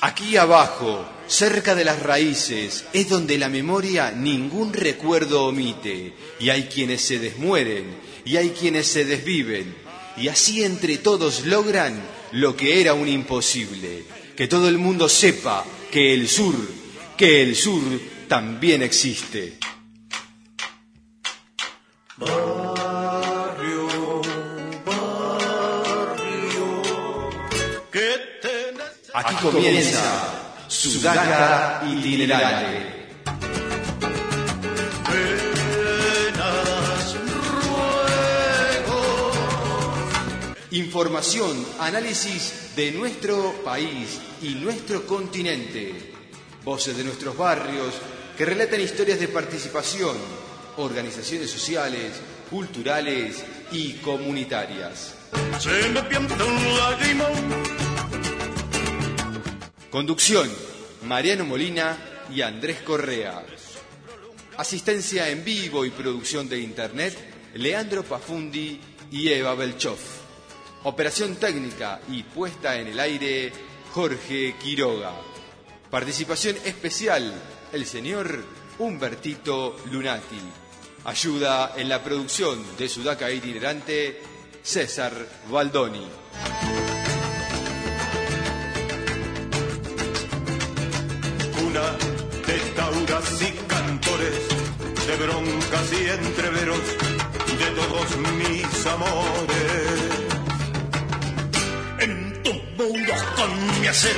Aquí abajo, cerca de las raíces, es donde la memoria ningún recuerdo omite, y hay quienes se desmueren, y hay quienes se desviven, y así entre todos logran lo que era un imposible, que todo el mundo sepa que el sur también existe. Aquí comienza Sudaca Itinerante. Información, análisis de nuestro país y nuestro continente. Voces de nuestros barrios que relatan historias de participación, organizaciones sociales, culturales y comunitarias. Se me pianta un lagrimón. Conducción, Mariano Molina y Andrés Correa. Asistencia en vivo y producción de internet, Leandro Pafundi y Eva Belchoff. Operación técnica y puesta en el aire, Jorge Quiroga. Participación especial, el señor Humbertito Lunati. Ayuda en la producción de Sudaca Itinerante, César Baldoni. De tauras y cantores, de broncas y entreveros, de todos mis amores. En tu mundo con mi acero,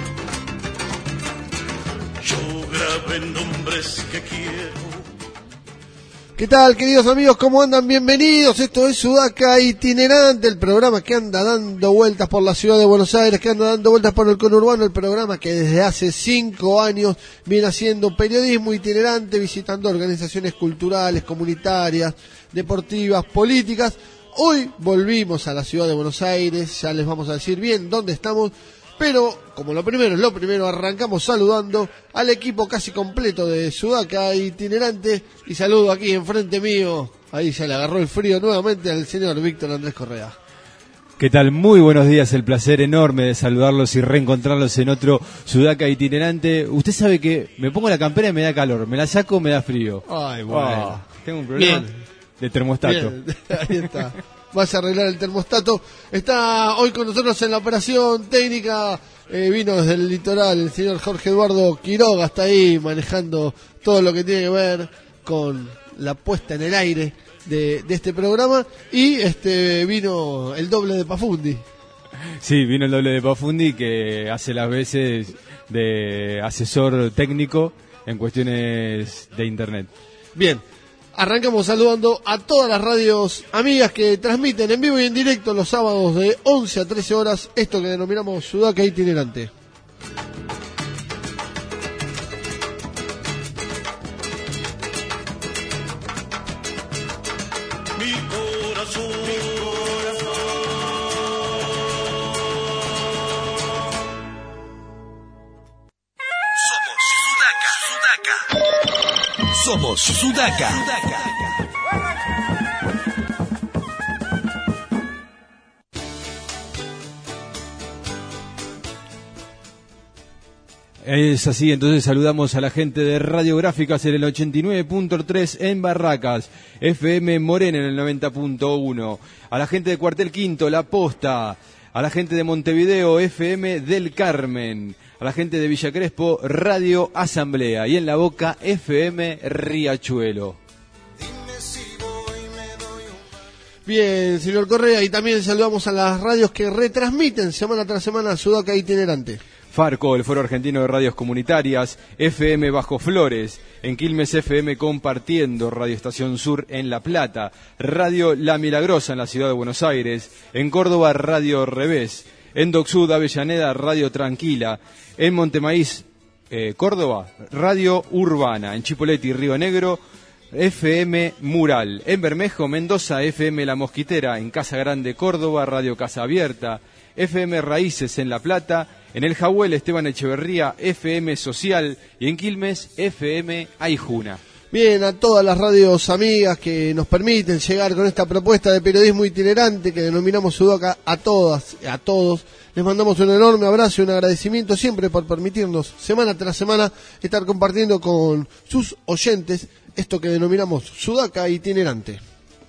yo grabé nombres que quiero. ¿Qué tal, queridos amigos? ¿Cómo andan? Bienvenidos. Esto es Sudaca Itinerante, el programa que anda dando vueltas por la ciudad de Buenos Aires, que anda dando vueltas por el conurbano, el programa que desde hace 5 años viene haciendo periodismo itinerante, visitando organizaciones culturales, comunitarias, deportivas, políticas. Hoy volvimos a la ciudad de Buenos Aires, ya les vamos a decir bien dónde estamos, pero como lo primero, arrancamos saludando al equipo casi completo de Sudaca Itinerante, y saludo aquí enfrente mío, ahí ya le agarró el frío nuevamente, al señor Víctor Andrés Correa. ¿Qué tal? Muy buenos días, el placer enorme de saludarlos y reencontrarlos en otro Sudaca Itinerante. Usted sabe que me pongo la campera y me da calor, me la saco, me da frío. Ay, bueno. Tengo un problema de termostato. Bien. Ahí está. Vas a arreglar el termostato. Está hoy con nosotros en la operación técnica, vino desde el litoral el señor Jorge Eduardo Quiroga, está ahí manejando todo lo que tiene que ver con la puesta en el aire de este programa, y vino el doble de Pafundi. Sí, vino el doble de Pafundi, que hace las veces de asesor técnico en cuestiones de internet. Bien. Arrancamos saludando a todas las radios amigas que transmiten en vivo y en directo los sábados de 11 a 13 horas, esto que denominamos Sudaca Itinerante. Mi corazón. Somos Sudaca. Es así, entonces saludamos a la gente de Radiográficas en el 89.3 en Barracas, FM Morena en el 90.1, a la gente de Cuartel Quinto, La Posta, a la gente de Montevideo, FM del Carmen, a la gente de Villa Crespo, Radio Asamblea, y en La Boca, FM Riachuelo. Bien, señor Correa, y también saludamos a las radios que retransmiten semana tras semana Sudaca Itinerante. Farco, el Foro Argentino de Radios Comunitarias, FM Bajo Flores, en Quilmes FM Compartiendo, Radio Estación Sur en La Plata, Radio La Milagrosa en la Ciudad de Buenos Aires, en Córdoba Radio Revés, en Docsud Avellaneda Radio Tranquila, en Montemaíz, Córdoba, Radio Urbana, en Chipoleti Río Negro, FM Mural, en Bermejo, Mendoza, FM La Mosquitera, en Casa Grande Córdoba, Radio Casa Abierta, FM Raíces en La Plata, en El Jahuel Esteban Echeverría, FM Social, y en Quilmes, FM Aijuna. Bien, a todas las radios amigas que nos permiten llegar con esta propuesta de periodismo itinerante que denominamos Sudaca, a todas, a todos, les mandamos un enorme abrazo y un agradecimiento siempre por permitirnos semana tras semana estar compartiendo con sus oyentes esto que denominamos Sudaca itinerante.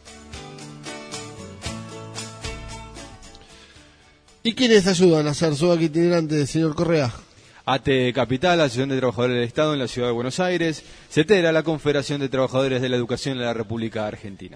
¿Y quiénes ayudan a hacer Sudaca itinerante, señor Correa? ATE Capital, Asociación de Trabajadores del Estado en la Ciudad de Buenos Aires. CETERA, la Confederación de Trabajadores de la Educación en la República Argentina.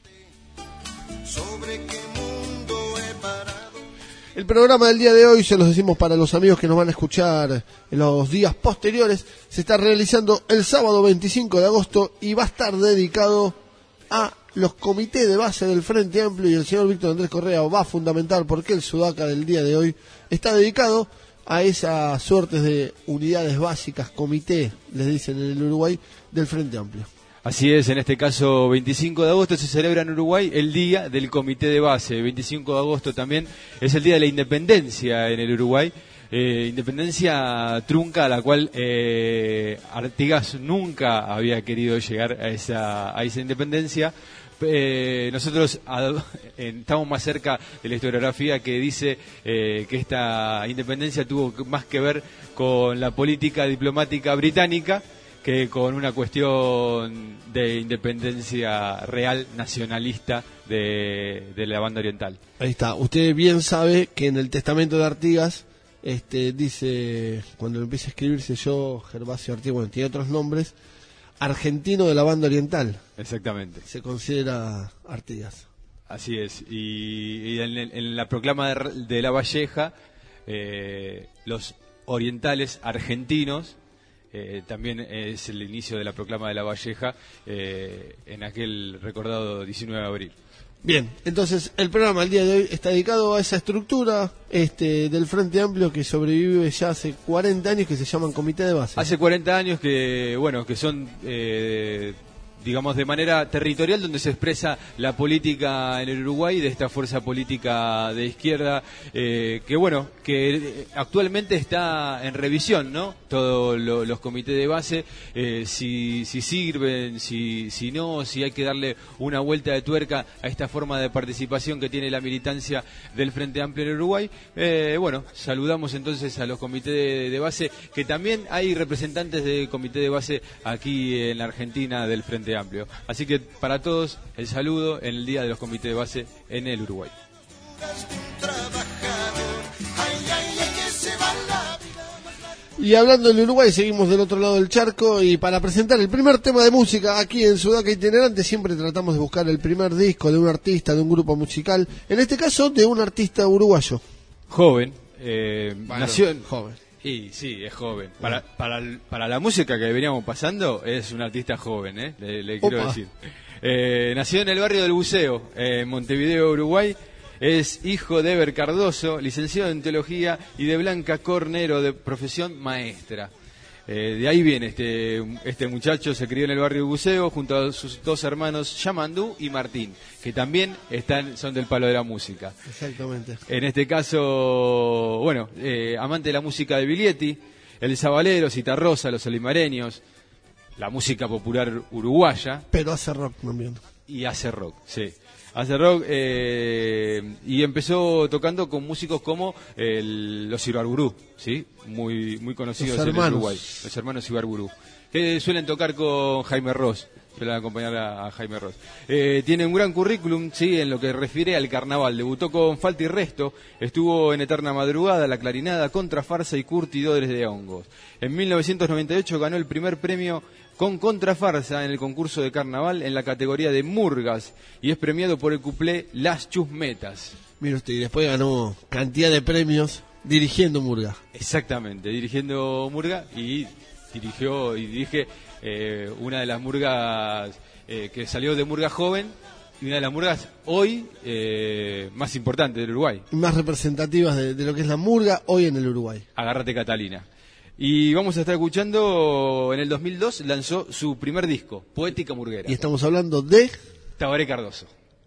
El programa del día de hoy, se los decimos para los amigos que nos van a escuchar en los días posteriores, se está realizando el sábado 25 de agosto y va a estar dedicado a los comités de base del Frente Amplio, y el señor Víctor Andrés Correa va a fundamentar por qué el Sudaca del día de hoy está dedicado a esas suertes de unidades básicas, comité, les dicen en el Uruguay, del Frente Amplio. Así es, en este caso 25 de agosto se celebra en Uruguay el Día del Comité de Base. 25 de agosto también es el Día de la Independencia en el Uruguay. Independencia trunca a la cual Artigas nunca había querido llegar a esa independencia. Nosotros estamos más cerca de la historiografía que dice que esta independencia tuvo más que ver con la política diplomática británica que con una cuestión de independencia real nacionalista de la banda oriental. Ahí está. Usted bien sabe que en el testamento de Artigas dice, cuando empieza a escribirse yo, Gervasio Artigas, bueno, tiene otros nombres, argentino de la banda oriental. Exactamente. Se considera Artigas. Así es. Y en la proclama de La Valleja, los orientales argentinos, también es el inicio de la proclama de La Valleja en aquel recordado 19 de abril. Bien, entonces el programa el día de hoy está dedicado a esa estructura del Frente Amplio que sobrevive ya hace 40 años, que se llaman Comité de Base. Hace 40 años que son digamos de manera territorial donde se expresa la política en el Uruguay de esta fuerza política de izquierda que actualmente está en revisión, ¿no? Todos los comités de base, si sirven, si no, si hay que darle una vuelta de tuerca a esta forma de participación que tiene la militancia del Frente Amplio en el Uruguay. Saludamos entonces a los comités de base, que también hay representantes del comité de base aquí en la Argentina del Frente Amplio. Así que para todos el saludo en el Día de los Comités de Base en el Uruguay. Y hablando del Uruguay, seguimos del otro lado del charco, y para presentar el primer tema de música aquí en Sudaca Itinerante siempre tratamos de buscar el primer disco de un artista, de un grupo musical, en este caso de un artista uruguayo. Joven, nació joven. Y sí, es joven. Para la música que veníamos pasando, es un artista joven, le quiero decir. Nació en el barrio del Buceo, en Montevideo, Uruguay. Es hijo de Eber Cardoso, licenciado en Teología, y de Blanca Cornero, de profesión maestra. De ahí viene este muchacho, se crió en el barrio del Buceo junto a sus dos hermanos, Yamandú y Martín, que también son del palo de la música. Exactamente. En este caso, amante de la música de Biglietti, el Zabalero, Citarrosa, los Olimareños, la música popular uruguaya. Pero hace rock también. Y hace rock, sí. Hace rock y empezó tocando con músicos como los Ibarburú, ¿sí? Muy conocidos en el Uruguay. Los hermanos Ibarburú, que suelen tocar con Jaime Ross, suelen acompañar a Jaime Ross. Tiene un gran currículum, ¿sí? En lo que refiere al carnaval. Debutó con Falta y Resto, estuvo en Eterna Madrugada, La Clarinada, Contrafarsa y Curtidores de Hongos. En 1998 ganó el primer premio con Contrafarsa en el concurso de carnaval en la categoría de murgas y es premiado por el cuplé Las Chusmetas. Mira usted, y después ganó cantidad de premios dirigiendo murga. Exactamente, dirigiendo murga, y dirige una de las murgas que salió de Murga Joven y una de las murgas hoy más importantes del Uruguay. Más representativas de lo que es la murga hoy en el Uruguay. Agárrate, Catalina. Y vamos a estar escuchando, en el 2002 lanzó su primer disco, Poética Murguera. Y estamos hablando de Tabaré Cardoso.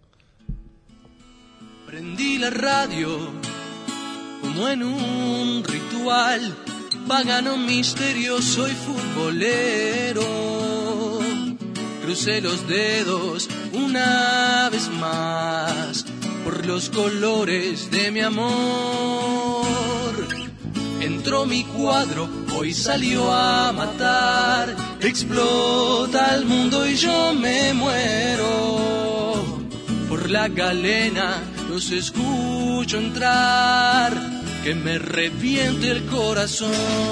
Prendí la radio como en un ritual pagano, misterioso y futbolero. crucé los dedos una vez más por los colores de mi amor. Entró mi cuadro, hoy salió a matar, explota el mundo y yo me muero. Por la galena los escucho entrar, que me reviente el corazón.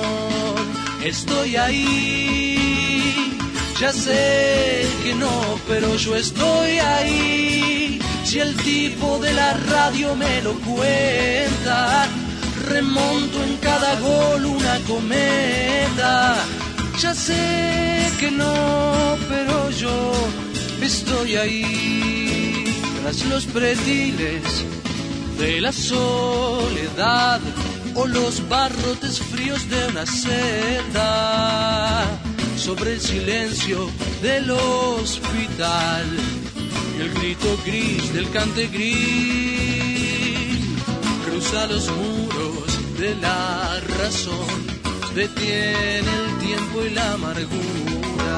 Estoy ahí, ya sé que no, pero yo estoy ahí. Si el tipo de la radio me lo cuenta, remonto en cada gol una cometa. Ya sé que no, pero yo estoy ahí. Tras los pretiles de la soledad o los barrotes fríos de una celda, sobre el silencio del hospital y el grito gris del cantegrín, cruza los muros de la razón, detiene el tiempo y la amargura.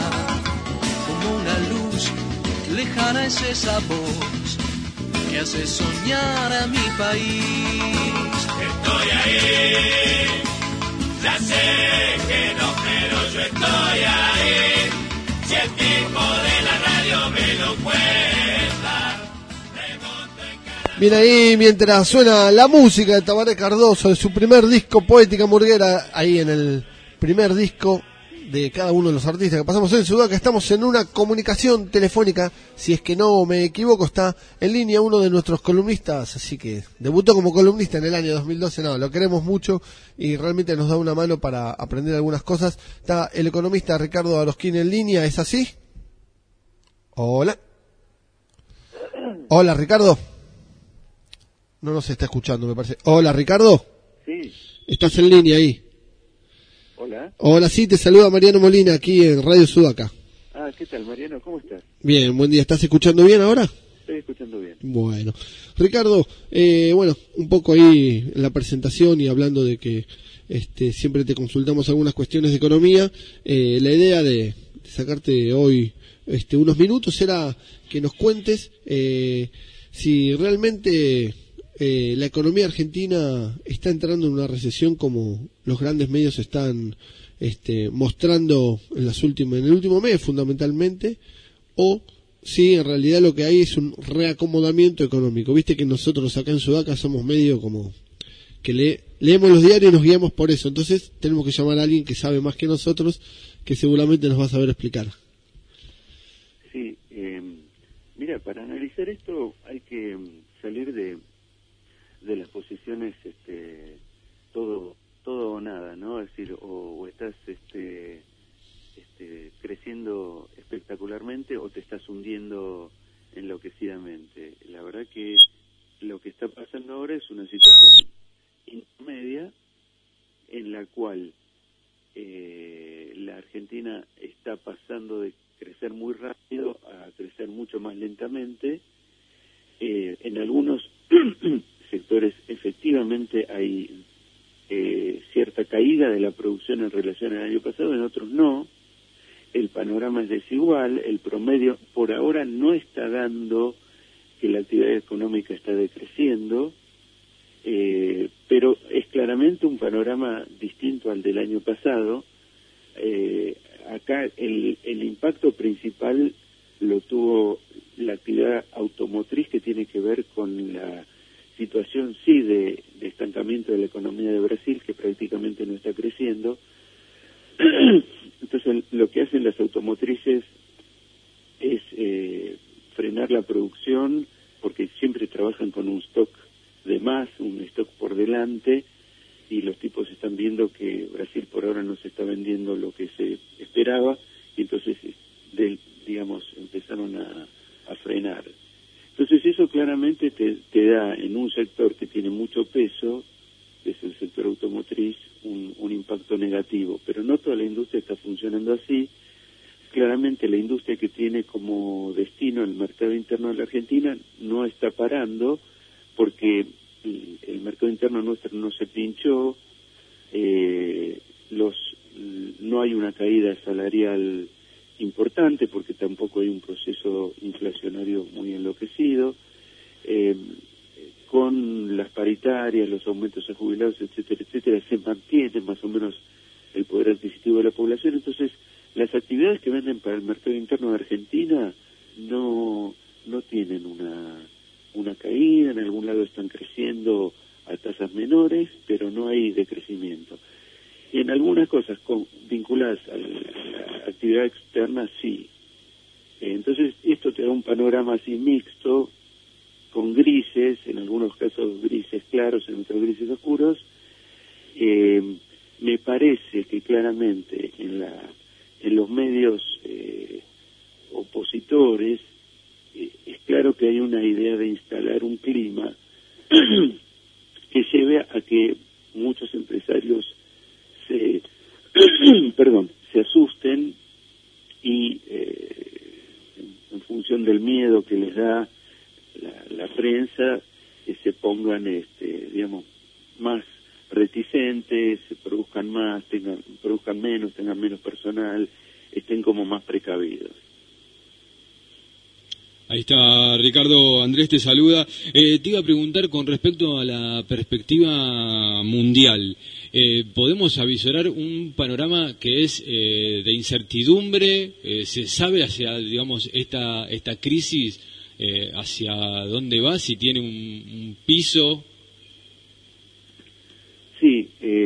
Como una luz lejana es esa voz que hace soñar a mi país. Estoy ahí, ya sé que no, pero yo estoy ahí. Si el tipo de la radio me lo cuenta, remonto en cada... Bien ahí, mientras suena la música de Tabaré Cardoso, de su primer disco, Poética Murguera, ahí en el primer disco de cada uno de los artistas que pasamos en Sudaca. Estamos en una comunicación telefónica, si es que no me equivoco, está en línea uno de nuestros columnistas, así que debutó como columnista en el año 2012, lo queremos mucho y realmente nos da una mano para aprender algunas cosas. Está el economista Ricardo Arosquín en línea, ¿es así? Hola. Hola, Ricardo. No nos está escuchando, me parece. Hola, Ricardo. Sí. Estás en línea ahí. Hola. Hola, sí, te saluda Mariano Molina aquí en Radio Sudaca. Ah, ¿qué tal, Mariano? ¿Cómo estás? Bien, buen día. ¿Estás escuchando bien ahora? Estoy escuchando bien. Bueno. Ricardo, bueno, un poco ahí en la presentación y hablando de que siempre te consultamos algunas cuestiones de economía, la idea de sacarte hoy unos minutos era que nos cuentes si realmente la economía argentina está entrando en una recesión como los grandes medios están mostrando en el último mes fundamentalmente, o si en realidad lo que hay es un reacomodamiento económico. Viste que nosotros acá en Sudaca somos medio como que leemos los diarios y nos guiamos por eso, entonces tenemos que llamar a alguien que sabe más que nosotros, que seguramente nos va a saber explicar. Sí, mira, para analizar esto hay que salir de las posiciones todo o nada, ¿no? Es decir, o estás creciendo espectacularmente o te estás hundiendo enloquecidamente. La verdad que lo que está pasando ahora es una situación intermedia en la cual la Argentina está pasando de crecer muy rápido a crecer mucho más lentamente. En algunos sectores efectivamente hay cierta caída de la producción en relación al año pasado, en otros no. El panorama es desigual, el promedio por ahora no está dando que la actividad económica está decreciendo, pero es claramente un panorama distinto al del año pasado. Acá el impacto principal lo tuvo la actividad automotriz, que tiene que ver con la situación de estancamiento de la economía de Brasil, que prácticamente no está creciendo. Entonces lo que hacen las automotrices es frenar la producción, porque siempre trabajan con un stock de más, un stock por delante, y los tipos están viendo que Brasil por ahora no se está vendiendo lo que se esperaba, y entonces empezaron a frenar. Entonces eso claramente te da en un sector que tiene mucho peso, que es el sector automotriz, un impacto negativo, pero no toda la industria está funcionando así. Claramente la industria que tiene como destino el mercado interno de la Argentina no está parando, porque el mercado interno nuestro no se pinchó, no hay una caída salarial importante porque tampoco hay un proceso inflacionario muy enloquecido, con las paritarias, los aumentos a jubilados, etcétera, etcétera, se mantiene más o menos el poder adquisitivo de la población. Entonces, las actividades que venden para el mercado interno de Argentina no tienen una caída, en algún lado están creciendo a tasas menores, pero no hay decrecimiento. Y en algunas cosas vinculadas a la actividad externa, sí. Entonces, esto te da un panorama así mixto, con grises, en algunos casos grises claros, en otros grises oscuros. Me parece que claramente en los medios opositores es claro que hay una idea de instalar un clima que lleve a que muchos empresarios se asusten y en función del miedo que les da la prensa, se pongan, digamos, más reticentes, se produzcan más, produzcan menos, tengan menos personal, estén como más precavidos. Ahí está Ricardo, Andrés te saluda. Te iba a preguntar con respecto a la perspectiva mundial. ¿Podemos avisorar un panorama que es de incertidumbre? ¿Se sabe hacia, digamos, esta crisis, hacia dónde va, si tiene un piso? Sí,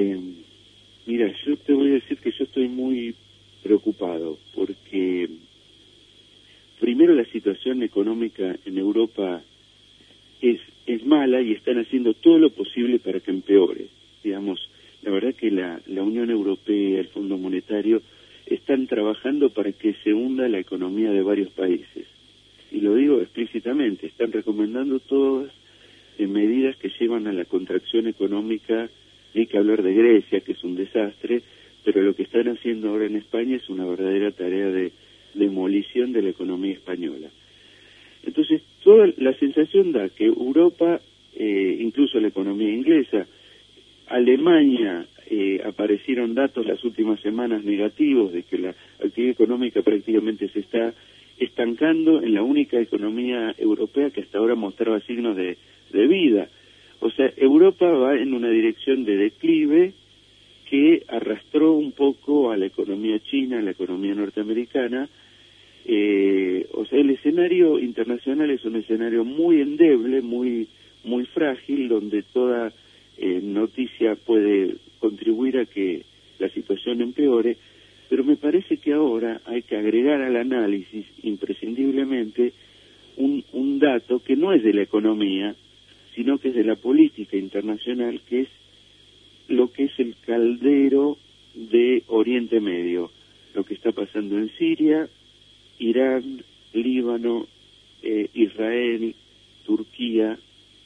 mira, yo te voy a decir que yo estoy muy preocupado porque primero la situación económica en Europa es mala y están haciendo todo lo posible para que empeore. Digamos, la verdad que la Unión Europea, el Fondo Monetario, están trabajando para que se hunda la economía de varios países. Y lo digo explícitamente, están recomendando todas medidas que llevan a la contracción económica. Hay que hablar de Grecia, que es un desastre, pero lo que están haciendo ahora en España es una verdadera tarea de demolición de la economía española. Entonces, toda la sensación da que Europa, incluso la economía inglesa, Alemania, aparecieron datos las últimas semanas negativos de que la actividad económica prácticamente se está estancando en la única economía europea que hasta ahora mostraba signos de vida. O sea, Europa va en una dirección de declive que arrastró un poco a la economía china, a la economía norteamericana. O sea, el escenario internacional es un escenario muy endeble, muy frágil, donde toda noticia puede contribuir a que la situación empeore, pero me parece que ahora hay que agregar al análisis imprescindiblemente un dato que no es de la economía, sino que es de la política internacional, que es lo que es el caldero de Oriente Medio, lo que está pasando en Siria, Irán, Líbano, Israel, Turquía.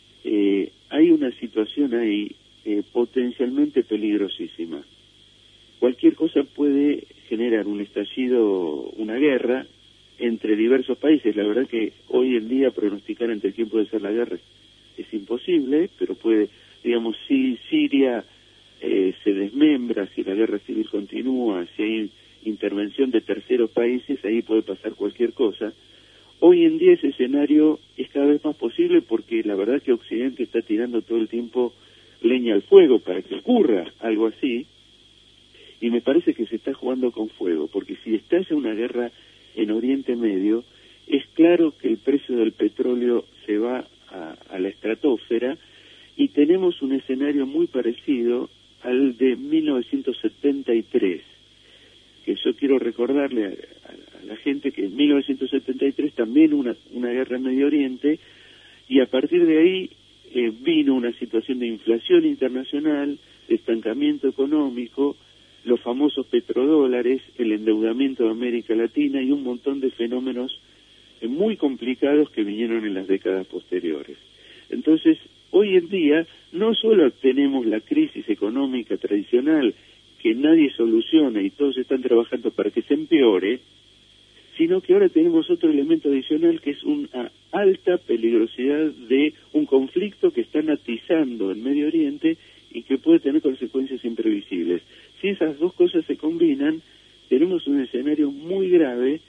Hay una situación ahí potencialmente peligrosísima. Cualquier cosa puede generar un estallido, una guerra entre diversos países. La verdad que hoy en día pronosticar entre quién puede ser la guerra es imposible, pero puede, digamos, si Siria se desmembra, si la guerra civil continúa, si hay intervención de terceros países, ahí puede pasar cualquier cosa. Hoy en día ese escenario es cada vez más posible porque la verdad que Occidente está tirando todo el tiempo leña al fuego para que ocurra algo así, y me parece que se está jugando con fuego, porque si estalla una guerra en Oriente Medio, es claro que el precio del petróleo se va a la estratosfera, y tenemos un escenario muy parecido al de 1973, que yo quiero recordarle a la gente que en 1973 también una guerra en Medio Oriente, y a partir de ahí vino una situación de inflación internacional, de estancamiento económico, los famosos petrodólares, el endeudamiento de América Latina y un montón de fenómenos muy complicados que vinieron en las décadas posteriores. Entonces, hoy en día no solo tenemos la crisis económica tradicional que nadie soluciona y todos están trabajando para que se empeore, sino que ahora tenemos otro elemento adicional que es una alta peligrosidad de un conflicto que están atizando en Medio Oriente y que puede tener consecuencias imprevisibles. Si esas dos cosas se combinan, tenemos un escenario muy grave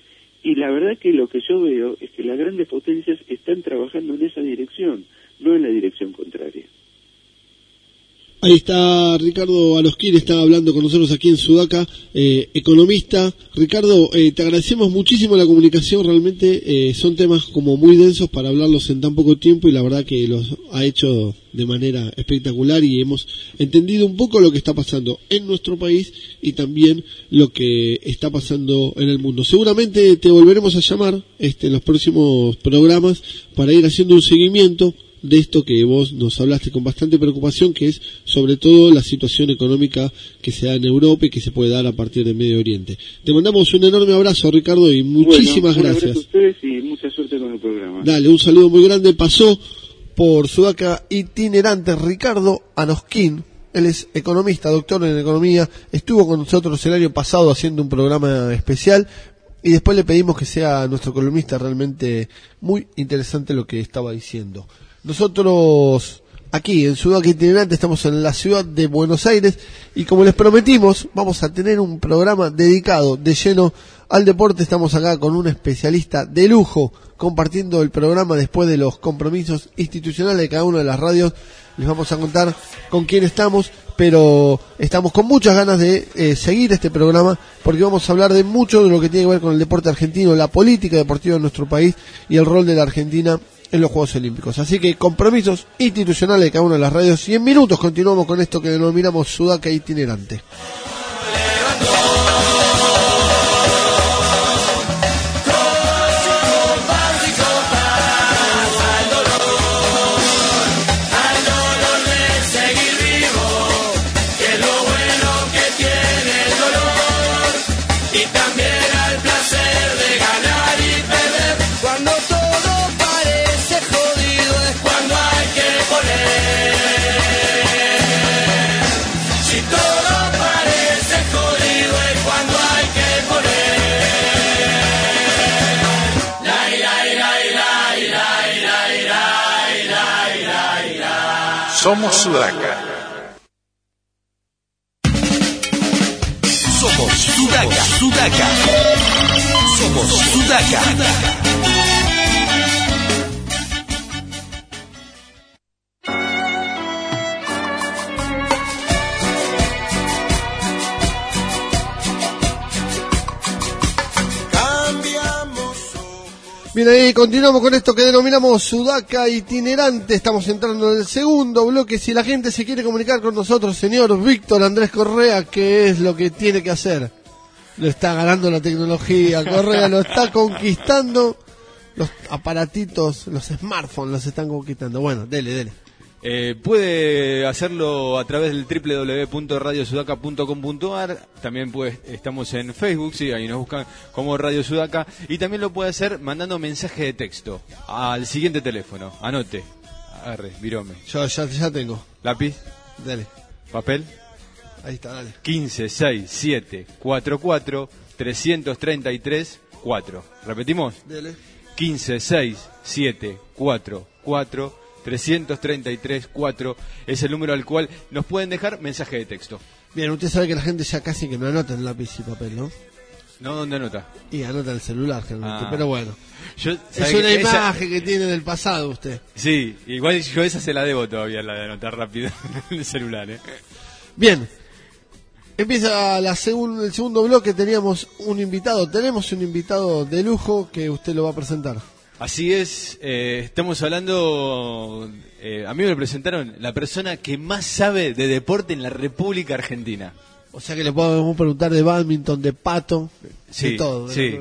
Y la verdad que lo que yo veo es que las grandes potencias están trabajando en esa dirección, no en la dirección contraria. Ahí está Ricardo Anosquín, está hablando con nosotros aquí en Sudaca, economista. Ricardo, te agradecemos muchísimo la comunicación, realmente son temas como muy densos para hablarlos en tan poco tiempo y la verdad que los ha hecho de manera espectacular y hemos entendido un poco lo que está pasando en nuestro país y también lo que está pasando en el mundo. Seguramente te volveremos a llamar en los próximos programas para ir haciendo un seguimiento de esto que vos nos hablaste con bastante preocupación, que es sobre todo la situación económica que se da en Europa y que se puede dar a partir del Medio Oriente. Te mandamos un enorme abrazo, Ricardo, y muchísimas gracias. Un abrazo a ustedes y mucha suerte con el programa. Dale, un saludo muy grande. Pasó por Sudaca itinerante Ricardo Anosquín. Él es economista, doctor en economía. Estuvo con nosotros el año pasado haciendo un programa especial. Y después le pedimos que sea nuestro columnista. Realmente muy interesante lo que estaba diciendo. Nosotros aquí en Sudaca Itinerante estamos en la ciudad de Buenos Aires y como les prometimos vamos a tener un programa dedicado de lleno al deporte. Estamos acá con un especialista de lujo compartiendo el programa después de los compromisos institucionales de cada una de las radios. Les vamos a contar con quién estamos, pero estamos con muchas ganas de seguir este programa porque vamos a hablar de mucho de lo que tiene que ver con el deporte argentino, la política deportiva de nuestro país y el rol de la Argentina en los Juegos Olímpicos. Así que compromisos institucionales de cada una de las radios y en minutos continuamos con esto que denominamos Sudaca Itinerante. Somos Sudaca. Somos Sudaca, Sudaca. Somos Sudaca. Bien, ahí continuamos con esto que denominamos Sudaca Itinerante. Estamos entrando en el segundo bloque. Si la gente se quiere comunicar con nosotros, señor Víctor Andrés Correa, ¿qué es lo que tiene que hacer? Lo está ganando la tecnología, Correa lo está conquistando. Los aparatitos, los smartphones los están conquistando. Bueno, dele. Puede hacerlo a través del www.radiosudaca.com.ar. También estamos en Facebook, sí, ahí nos buscan como Radio Sudaca. Y también lo puede hacer mandando mensaje de texto al siguiente teléfono. Anote, agarre, virome. Yo ya tengo. ¿Lápiz? Dale. ¿Papel? Ahí está, dale. 156744-333-4. ¿Repetimos? Dale. 156744 333-4 es el número al cual nos pueden dejar mensaje de texto. Bien, usted sabe que la gente ya casi que no anota en lápiz y papel, ¿no? ¿No? ¿Dónde anota? Y anota en el celular, generalmente, pero bueno. Es una imagen que tiene del pasado usted. Sí, igual yo esa se la debo todavía, la de anotar rápido en el celular, Bien, empieza el segundo bloque. Tenemos un invitado de lujo que usted lo va a presentar. Así es, estamos hablando, a mí me presentaron la persona que más sabe de deporte en la República Argentina. O sea que le podemos preguntar de badminton, de pato, sí, de todo. Sí.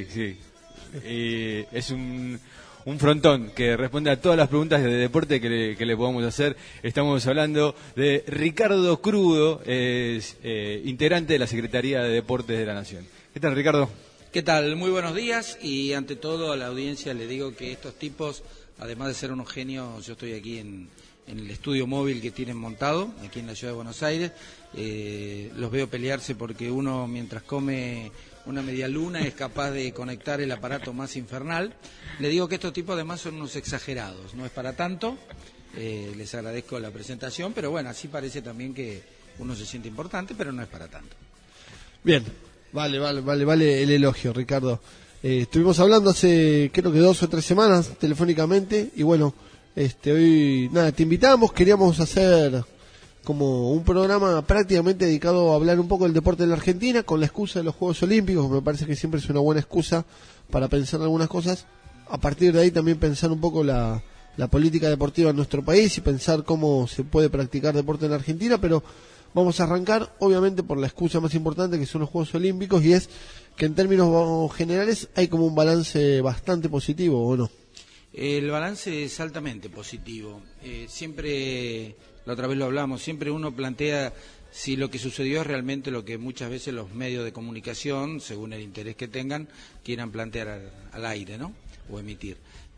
Es un frontón que responde a todas las preguntas de deporte que le podamos hacer. Estamos hablando de Ricardo Crudo, es integrante de la Secretaría de Deportes de la Nación. ¿Qué tal, Ricardo? ¿Qué tal? Muy buenos días y ante todo a la audiencia le digo que estos tipos, además de ser unos genios, yo estoy aquí en el estudio móvil que tienen montado, aquí en la ciudad de Buenos Aires, los veo pelearse porque uno mientras come una media luna es capaz de conectar el aparato más infernal. Le digo que estos tipos además son unos exagerados, no es para tanto, les agradezco la presentación, pero bueno, así parece también que uno se siente importante, pero no es para tanto. Bien. Vale el elogio, Ricardo. Estuvimos hablando hace creo que 2 o 3 semanas telefónicamente y bueno, hoy nada, te invitamos, queríamos hacer como un programa prácticamente dedicado a hablar un poco del deporte en la Argentina con la excusa de los Juegos Olímpicos. Me parece que siempre es una buena excusa para pensar algunas cosas. A partir de ahí también pensar un poco la política deportiva en nuestro país y pensar cómo se puede practicar deporte en la Argentina, pero vamos a arrancar obviamente por la excusa más importante que son los Juegos Olímpicos, y es que en términos generales hay como un balance bastante positivo, ¿o no? El balance es altamente positivo. Siempre, la otra vez lo hablamos, siempre uno plantea si lo que sucedió es realmente lo que muchas veces los medios de comunicación, según el interés que tengan, quieran plantear al aire, ¿no? O emitir.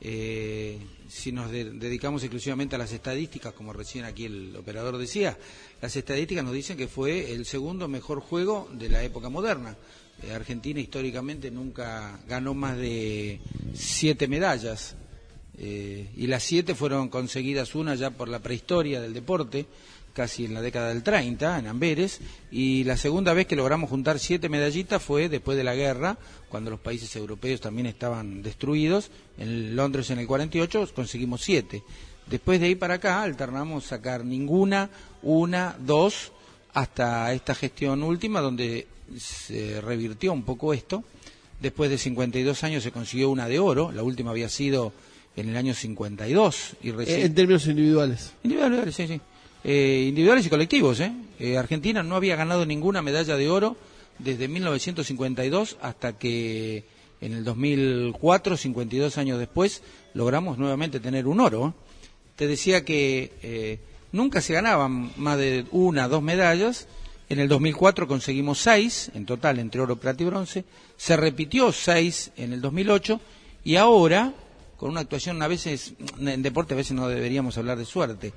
Si nos dedicamos exclusivamente a las estadísticas, como recién aquí el operador decía, las estadísticas nos dicen que fue el segundo mejor juego de la época moderna. Argentina históricamente nunca ganó más de 7 medallas, y las 7 fueron conseguidas, una ya por la prehistoria del deporte, casi en la década del 30, en Amberes, y la segunda vez que logramos juntar 7 medallitas fue después de la guerra, cuando los países europeos también estaban destruidos. En Londres en el 48 conseguimos 7. Después de ahí para acá alternamos sacar ninguna, 1, 2, hasta esta gestión última donde se revirtió un poco esto. Después de 52 años se consiguió una de oro, la última había sido en el año 52. Y recién... En términos individuales. Individuales, sí, sí. Individuales y colectivos, Argentina no había ganado ninguna medalla de oro desde 1952 hasta que en el 2004, 52 años después, logramos nuevamente tener un oro. Te decía que nunca se ganaban más de 1, 2 medallas. En el 2004 conseguimos 6 en total entre oro, plata y bronce. Se repitió 6 en el 2008 y ahora, con una actuación a veces, en deporte a veces no deberíamos hablar de suerte,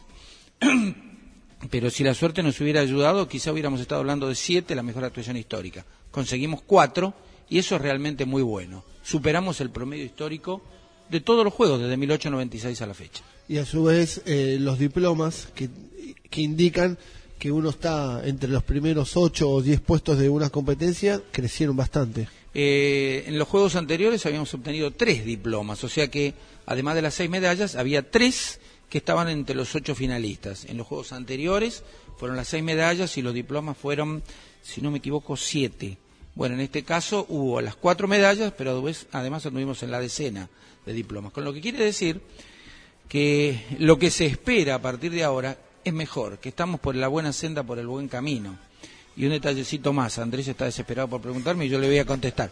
pero si la suerte nos hubiera ayudado, quizá hubiéramos estado hablando de 7, la mejor actuación histórica. Conseguimos 4 y eso es realmente muy bueno. Superamos el promedio histórico de todos los juegos desde 1896 a la fecha. Y a su vez los diplomas que indican que uno está entre los primeros 8 o 10 puestos de una competencia crecieron bastante. En los juegos anteriores habíamos obtenido 3 diplomas, o sea que además de las 6 medallas había 3 que estaban entre los 8 finalistas. En los juegos anteriores fueron las 6 medallas y los diplomas fueron, si no me equivoco, 7. Bueno, en este caso hubo las 4 medallas, pero además anduvimos en la decena de diplomas. Con lo que quiere decir que lo que se espera a partir de ahora es mejor, que estamos por la buena senda, por el buen camino. Y un detallecito más, Andrés está desesperado por preguntarme y yo le voy a contestar.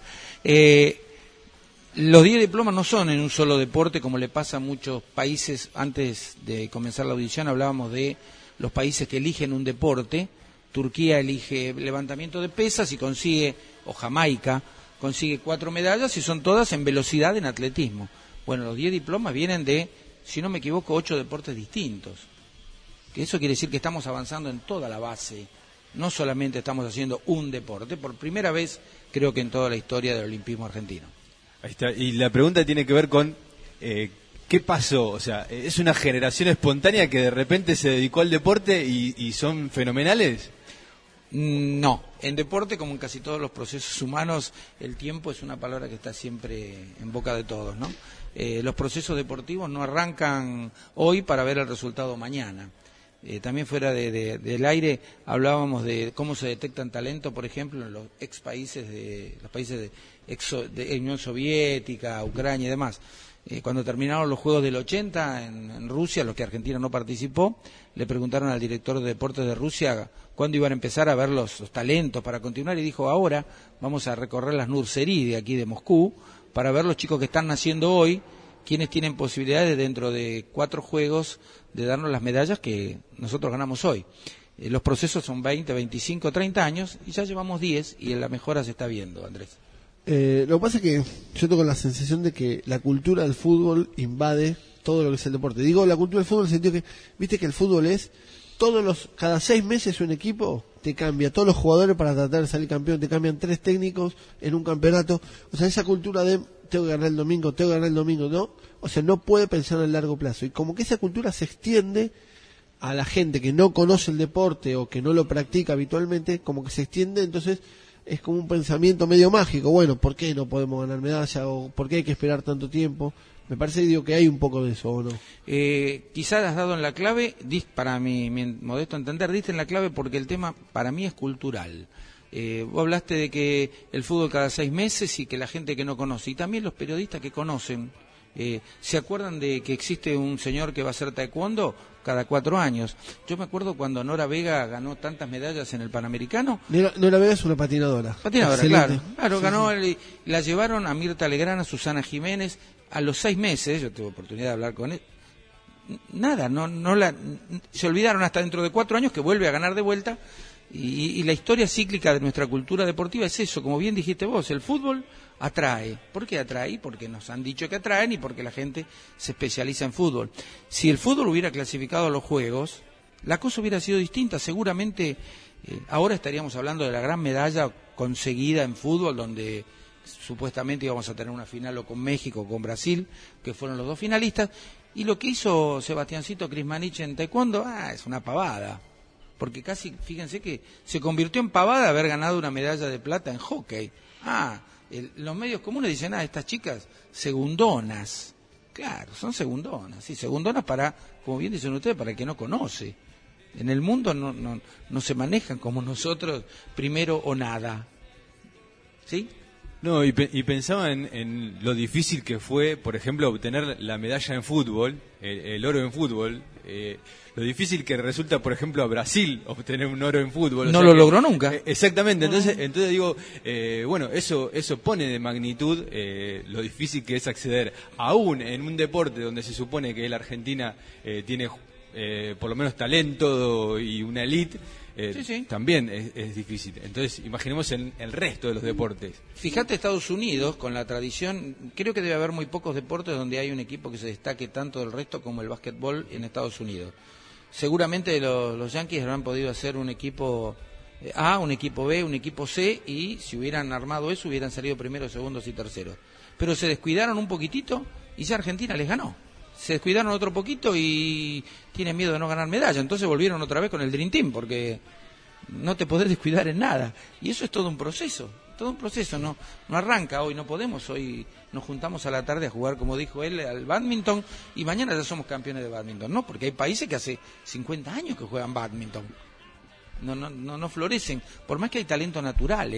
Los 10 diplomas no son en un solo deporte, como le pasa a muchos países. Antes de comenzar la audición hablábamos de los países que eligen un deporte. Turquía elige levantamiento de pesas y consigue, o Jamaica, consigue 4 medallas y son todas en velocidad en atletismo. Bueno, los 10 diplomas vienen de, si no me equivoco, 8 deportes distintos. Que eso quiere decir que estamos avanzando en toda la base. No solamente estamos haciendo un deporte, por primera vez creo que en toda la historia del olimpismo argentino. Ahí está. Y la pregunta tiene que ver con ¿qué pasó? O sea, ¿es una generación espontánea que de repente se dedicó al deporte y son fenomenales? No, en deporte como en casi todos los procesos humanos, el tiempo es una palabra que está siempre en boca de todos, ¿no? Los procesos deportivos no arrancan hoy para ver el resultado mañana. También fuera del aire hablábamos de cómo se detectan talentos, por ejemplo, en los países de Unión Soviética, Ucrania y demás. Cuando terminaron los Juegos del 80 en Rusia, los que Argentina no participó, le preguntaron al director de deportes de Rusia cuándo iban a empezar a ver los talentos para continuar, y dijo: ahora vamos a recorrer las nurseries de aquí de Moscú para ver los chicos que están naciendo hoy, quienes tienen posibilidades dentro de 4 juegos de darnos las medallas que nosotros ganamos hoy. Los procesos son 20, 25, 30 años y ya llevamos 10 y la mejora se está viendo, Andrés. Lo que pasa es que yo tengo la sensación de que la cultura del fútbol invade todo lo que es el deporte. Digo la cultura del fútbol en el sentido que, viste que el fútbol es, cada 6 meses un equipo te cambia todos los jugadores para tratar de salir campeón, te cambian 3 técnicos en un campeonato. O sea, esa cultura de tengo que ganar el domingo, ¿no? O sea, no puede pensar en el largo plazo. Y como que esa cultura se extiende a la gente que no conoce el deporte o que no lo practica habitualmente, como que se extiende entonces es como un pensamiento medio mágico. Bueno, ¿por qué no podemos ganar medalla? ¿O por qué hay que esperar tanto tiempo? Me parece, digo, que hay un poco de eso, ¿o no? Quizás has dado en la clave, para mi modesto entender, diste en la clave porque el tema para mí es cultural. Vos hablaste de que el fútbol cada 6 meses y que la gente que no conoce, y también los periodistas que conocen, ¿se acuerdan de que existe un señor que va a hacer taekwondo cada 4 años? Yo me acuerdo cuando Nora Vega ganó tantas medallas en el Panamericano. Nora Vega es una patinadora. Claro, ganó, la llevaron a Mirta Legrand, a Susana Jiménez, a los 6 meses, yo tuve oportunidad de hablar con él, nada, se olvidaron hasta dentro de 4 años que vuelve a ganar de vuelta. Y la historia cíclica de nuestra cultura deportiva es eso, como bien dijiste vos, el fútbol atrae. ¿Por qué atrae? Porque nos han dicho que atraen y porque la gente se especializa en fútbol. Si el fútbol hubiera clasificado a los Juegos, la cosa hubiera sido distinta. Seguramente ahora estaríamos hablando de la gran medalla conseguida en fútbol, donde supuestamente íbamos a tener una final o con México o con Brasil, que fueron los 2 finalistas. Y lo que hizo Sebastiancito Crismanich en taekwondo, es una pavada. Porque casi, fíjense que se convirtió en pavada haber ganado una medalla de plata en hockey. Los medios comunes dicen, estas chicas, segundonas. Claro, son segundonas. Sí, segundonas para, como bien dicen ustedes, para el que no conoce. En el mundo no se manejan como nosotros, primero o nada. ¿Sí? No, y pensaba en lo difícil que fue, por ejemplo, obtener la medalla en fútbol, el oro en fútbol. Lo difícil que resulta, por ejemplo, a Brasil obtener un oro en fútbol. No lo logró nunca. Exactamente, entonces digo, bueno, eso pone de magnitud lo difícil que es acceder, aún en un deporte donde se supone que la Argentina tiene por lo menos talento y una elite. Sí. También es difícil. Entonces, imaginemos en el resto de los deportes. Fíjate, Estados Unidos, con la tradición, creo que debe haber muy pocos deportes donde hay un equipo que se destaque tanto del resto como el básquetbol en Estados Unidos. Seguramente los Yankees habrán podido hacer un equipo A, un equipo B, un equipo C, y si hubieran armado eso, hubieran salido primeros, segundos y terceros. Pero se descuidaron un poquitito y ya Argentina les ganó. Se descuidaron otro poquito y tienen miedo de no ganar medalla, entonces volvieron otra vez con el Dream Team, porque no te podés descuidar en nada, y eso es todo un proceso, no arranca hoy, no podemos, hoy nos juntamos a la tarde a jugar, como dijo él, al bádminton, y mañana ya somos campeones de bádminton, no, porque hay países que hace 50 años que juegan bádminton, no florecen, por más que hay talento natural,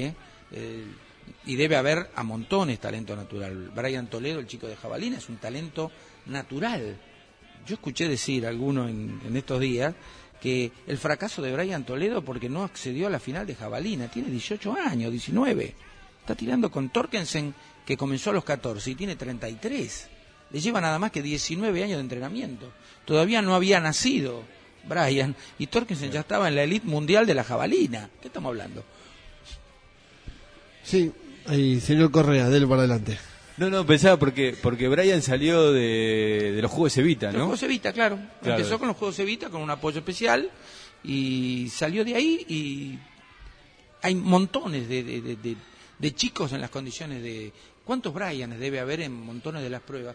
y debe haber a montones talento natural. Brian Toledo, el chico de Jabalina, es un talento natural. Yo escuché decir a alguno en estos días que el fracaso de Brian Toledo porque no accedió a la final de Jabalina, tiene 18 años, 19, está tirando con Torkensen, que comenzó a los 14 y tiene 33, le lleva nada más que 19 años de entrenamiento, todavía no había nacido Brian, y Torkensen ya estaba en la elite mundial de la jabalina. ¿Qué estamos hablando? Sí, ahí, señor Correa, dele para adelante. No, pensaba porque Brian salió de los Juegos Evita, ¿no? Los Juegos Evita, claro. Empezó con los Juegos Evita, con un apoyo especial, y salió de ahí, y hay montones de chicos en las condiciones de... ¿Cuántos Brianes debe haber en montones de las pruebas?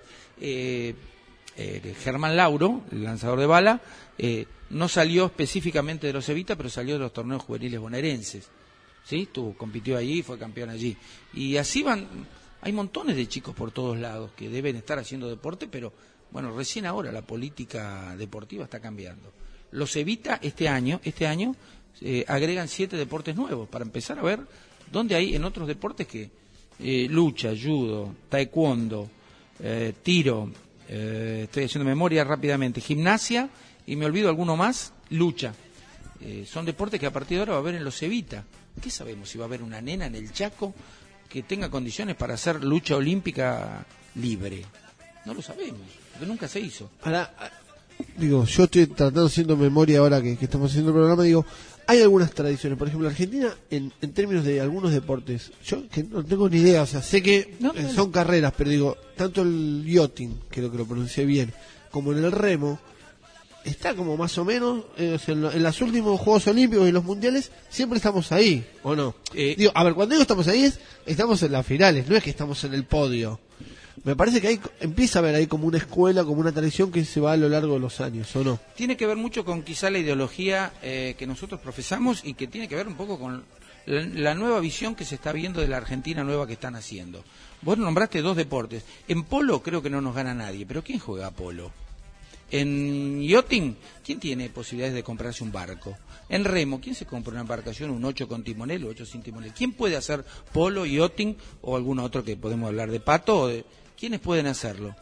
Germán Lauro, el lanzador de bala, no salió específicamente de los Evita, pero salió de los torneos juveniles bonaerenses. ¿Sí? Compitió allí, fue campeón allí. Y así van, hay montones de chicos por todos lados que deben estar haciendo deporte, pero bueno, recién ahora la política deportiva está cambiando. Los Evita este año agregan 7 deportes nuevos para empezar a ver dónde hay en otros deportes que lucha, judo, taekwondo, tiro, estoy haciendo memoria rápidamente, gimnasia, y me olvido alguno más, lucha. Son deportes que a partir de ahora va a haber en los Evita. ¿Qué sabemos si va a haber una nena en el Chaco que tenga condiciones para hacer lucha olímpica libre? No lo sabemos, porque nunca se hizo. Ahora, yo estoy tratando haciendo memoria ahora que estamos haciendo el programa, hay algunas tradiciones, por ejemplo, Argentina, en términos de algunos deportes, yo que no tengo ni idea, o sea, sé que son carreras, pero tanto el yachting, creo que lo pronuncié bien, como en el remo, está como más o menos en los últimos Juegos Olímpicos y los Mundiales siempre estamos ahí, ¿o no? Cuando digo estamos ahí estamos en las finales, no es que estamos en el podio. Me parece que empieza a haber ahí como una escuela, como una tradición que se va a lo largo de los años, ¿o no? Tiene que ver mucho con quizá la ideología que nosotros profesamos, y que tiene que ver un poco con la nueva visión que se está viendo de la Argentina nueva que están haciendo. Vos nombraste 2 deportes. En polo creo que no nos gana nadie, pero ¿quién juega a polo? En yachting, ¿quién tiene posibilidades de comprarse un barco? En remo, ¿quién se compra una embarcación, un 8 con timonel o 8 sin timonel? ¿Quién puede hacer polo, yachting o algún otro que podemos hablar de pato? ¿Quiénes pueden hacerlo?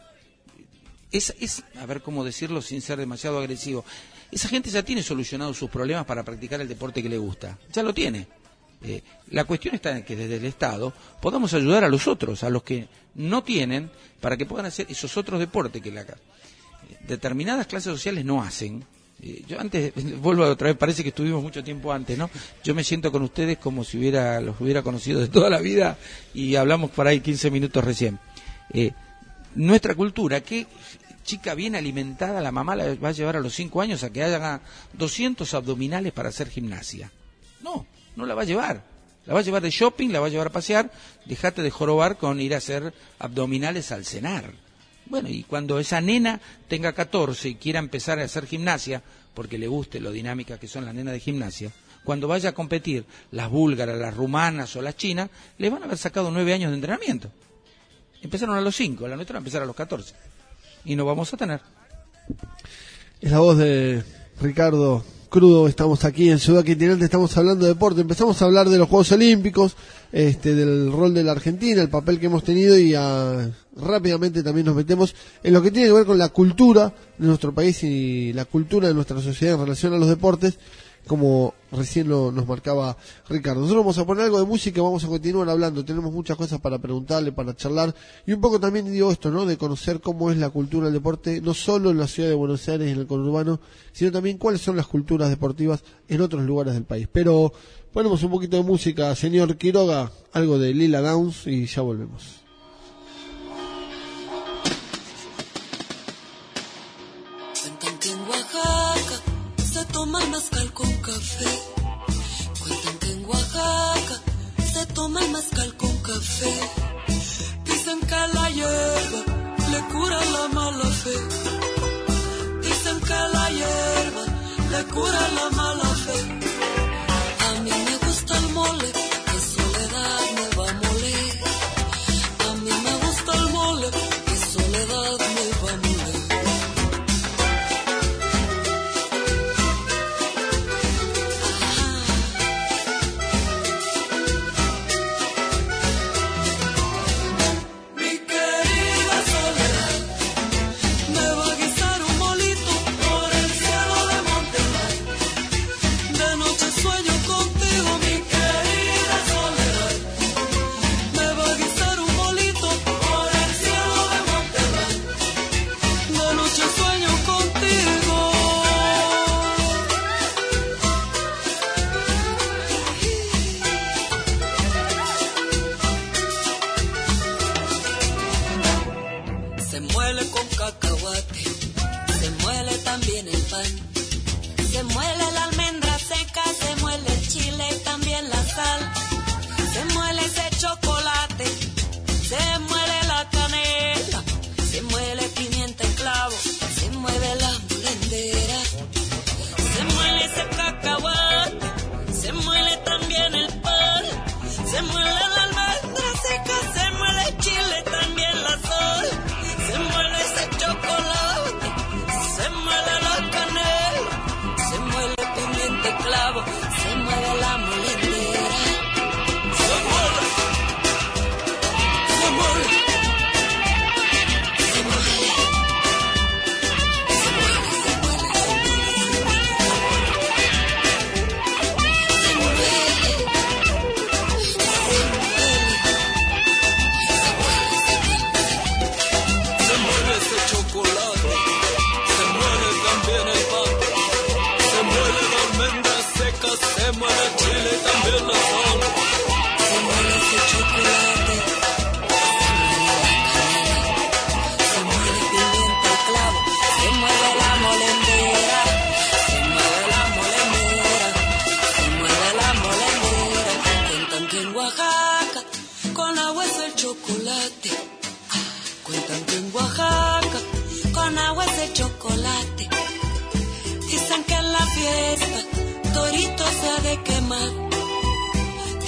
A ver cómo decirlo sin ser demasiado agresivo. Esa gente ya tiene solucionados sus problemas para practicar el deporte que le gusta. Ya lo tiene. La cuestión está en que desde el Estado podamos ayudar a los otros, a los que no tienen, para que puedan hacer esos otros deportes que determinadas clases sociales no hacen. Yo antes, vuelvo otra vez, parece que estuvimos mucho tiempo antes, ¿no? Yo me siento con ustedes como si los hubiera conocido de toda la vida y hablamos por ahí 15 minutos recién. Nuestra cultura, ¿qué chica bien alimentada la mamá la va a llevar a los 5 años a que haga 200 abdominales para hacer gimnasia? No la va a llevar. La va a llevar de shopping, la va a llevar a pasear. Dejate de jorobar con ir a hacer abdominales al cenar. Bueno, y cuando esa nena tenga 14 y quiera empezar a hacer gimnasia, porque le guste lo dinámicas que son las nenas de gimnasia, cuando vaya a competir las búlgaras, las rumanas o las chinas, les van a haber sacado 9 años de entrenamiento. Empezaron a los 5, la nuestra va a empezar a los 14. Y no vamos a tener. Es la voz de Ricardo Crudo. Estamos aquí en Sudaca Itinerante, estamos hablando de deporte. Empezamos a hablar de los Juegos Olímpicos, del rol de la Argentina, el papel que hemos tenido y rápidamente también nos metemos en lo que tiene que ver con la cultura de nuestro país y la cultura de nuestra sociedad en relación a los deportes, como recién nos marcaba Ricardo. Nosotros vamos a poner algo de música, vamos a continuar hablando, tenemos muchas cosas para preguntarle, para charlar, y un poco también digo esto, ¿no? De conocer cómo es la cultura del deporte, no solo en la ciudad de Buenos Aires y en el conurbano, sino también cuáles son las culturas deportivas en otros lugares del país. Pero ponemos un poquito de música, señor Quiroga, algo de Lila Downs y ya volvemos. Toma el mezcal con café. Cuentan que en Oaxaca se toma el mezcal con café. Dicen que la hierba le cura la mala fe. Dicen que la hierba le cura la mala fe. A mí me gusta el mole, que soledad me va a moler. A mí me gusta el mole, que soledad me va a moler.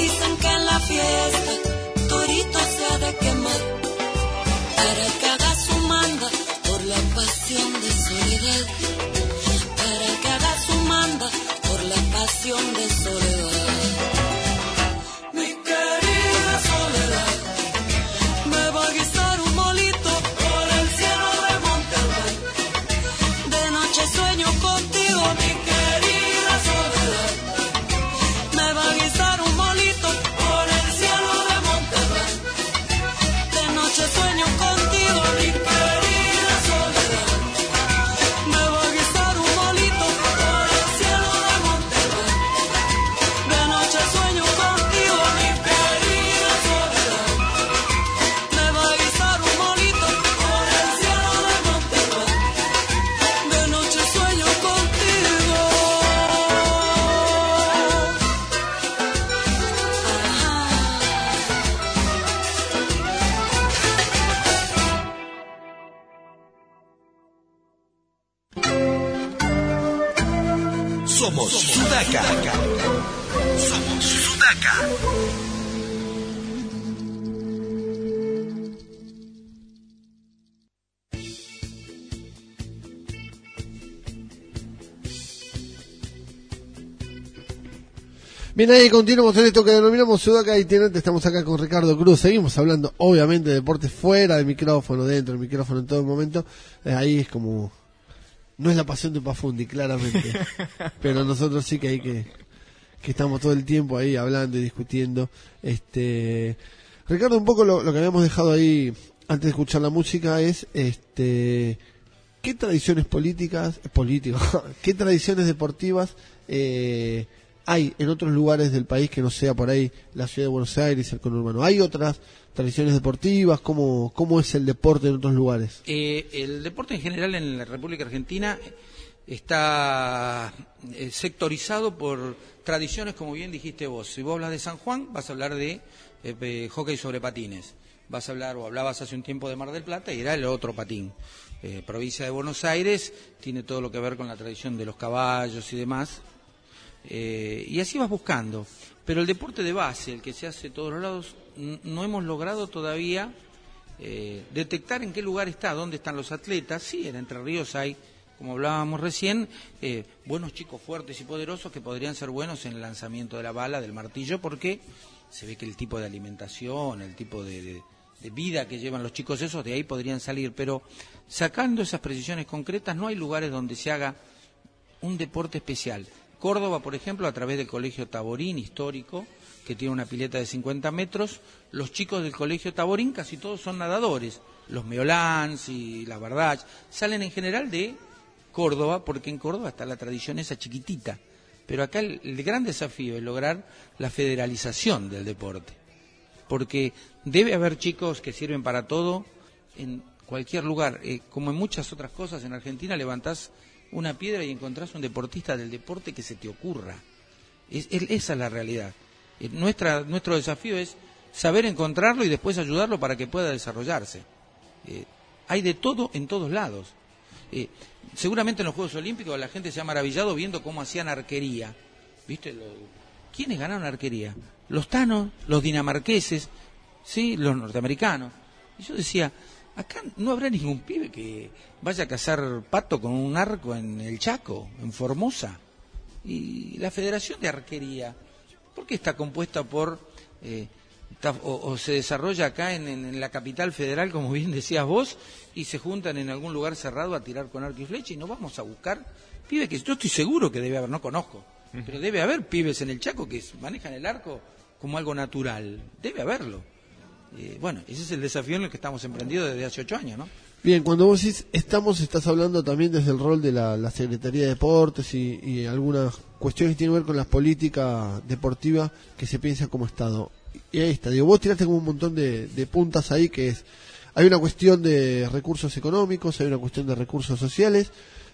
Dicen que en la fiesta torito se ha de quemar para que haga su manda por la pasión de soledad, para que haga su manda por la pasión de soledad. Mi querida soledad me va a guisar un molito por el cielo de Monterrey. De noche sueño contigo, mi querida soledad. Me va a guisar un molito por el cielo de Monterrey. De noche sueño contigo, mi querida soledad. Me va a guisar un molito por el cielo de Monterrey. De noche sueño contigo, mi querida soledad. Me va a guisar un molito por el cielo de Monterrey. De noche sueño contigo. Somos Sudaca. Somos Sudaca. Bien, ahí continuamos en esto que denominamos Sudaca Itinerante. Estamos acá con Ricardo Cruz. Seguimos hablando, obviamente, de deportes fuera del micrófono, dentro del micrófono, en todo momento. Ahí es como... No es la pasión de Pafundi, claramente. Pero nosotros sí que hay que estamos todo el tiempo ahí hablando y discutiendo. Ricardo, un poco lo que habíamos dejado ahí antes de escuchar la música es ¿qué tradiciones qué tradiciones deportivas hay en otros lugares del país que no sea por ahí la ciudad de Buenos Aires, el conurbano? ¿Hay otras tradiciones deportivas? ¿Cómo es el deporte en otros lugares? El deporte en general en la República Argentina está sectorizado por tradiciones, como bien dijiste vos. Si vos hablas de San Juan, vas a hablar de hockey sobre patines. Vas a hablar, o hablabas hace un tiempo de Mar del Plata, y era el otro patín. Provincia de Buenos Aires tiene todo lo que ver con la tradición de los caballos y demás. Y así vas buscando. Pero el deporte de base, el que se hace de todos los lados, no hemos logrado todavía detectar en qué lugar está, dónde están los atletas. Sí, en Entre Ríos hay, como hablábamos recién, buenos chicos fuertes y poderosos que podrían ser buenos en el lanzamiento de la bala, del martillo, porque se ve que el tipo de alimentación, el tipo de vida que llevan los chicos esos, de ahí podrían salir. Pero sacando esas precisiones concretas, no hay lugares donde se haga un deporte especial. Córdoba, por ejemplo, a través del Colegio Taborín, histórico, que tiene una pileta de 50 metros, los chicos del Colegio Taborín casi todos son nadadores. Los Meolans y la Bardach salen en general de Córdoba, porque en Córdoba está la tradición esa chiquitita. Pero acá el gran desafío es lograr la federalización del deporte, porque debe haber chicos que sirven para todo en cualquier lugar. Como en muchas otras cosas, en Argentina levantás una piedra y encontrás un deportista del deporte que se te ocurra. Esa es la realidad. Nuestro desafío es saber encontrarlo y después ayudarlo para que pueda desarrollarse. Hay de todo en todos lados. Seguramente en los Juegos Olímpicos la gente se ha maravillado viendo cómo hacían arquería. ¿Viste? ¿Quiénes ganaron arquería? Los tanos, los dinamarqueses, ¿sí? Los norteamericanos. Y yo decía, acá no habrá ningún pibe que vaya a cazar pato con un arco en el Chaco, en Formosa. Y la Federación de Arquería, ¿por qué está compuesta por... o se desarrolla acá en la capital federal, como bien decías vos, y se juntan en algún lugar cerrado a tirar con arco y flecha, y no vamos a buscar pibes que yo estoy seguro que debe haber, no conozco, pero debe haber pibes en el Chaco que manejan el arco como algo natural, debe haberlo. Bueno, ese es el desafío en el que estamos emprendidos desde hace 8 años, ¿no? Bien, cuando vos decís estás hablando también desde el rol de la Secretaría de Deportes y algunas cuestiones que tienen que ver con la política deportiva que se piensa como Estado. Y ahí está, vos tiraste como un montón de puntas ahí, que es, hay una cuestión de recursos económicos, hay una cuestión de recursos sociales,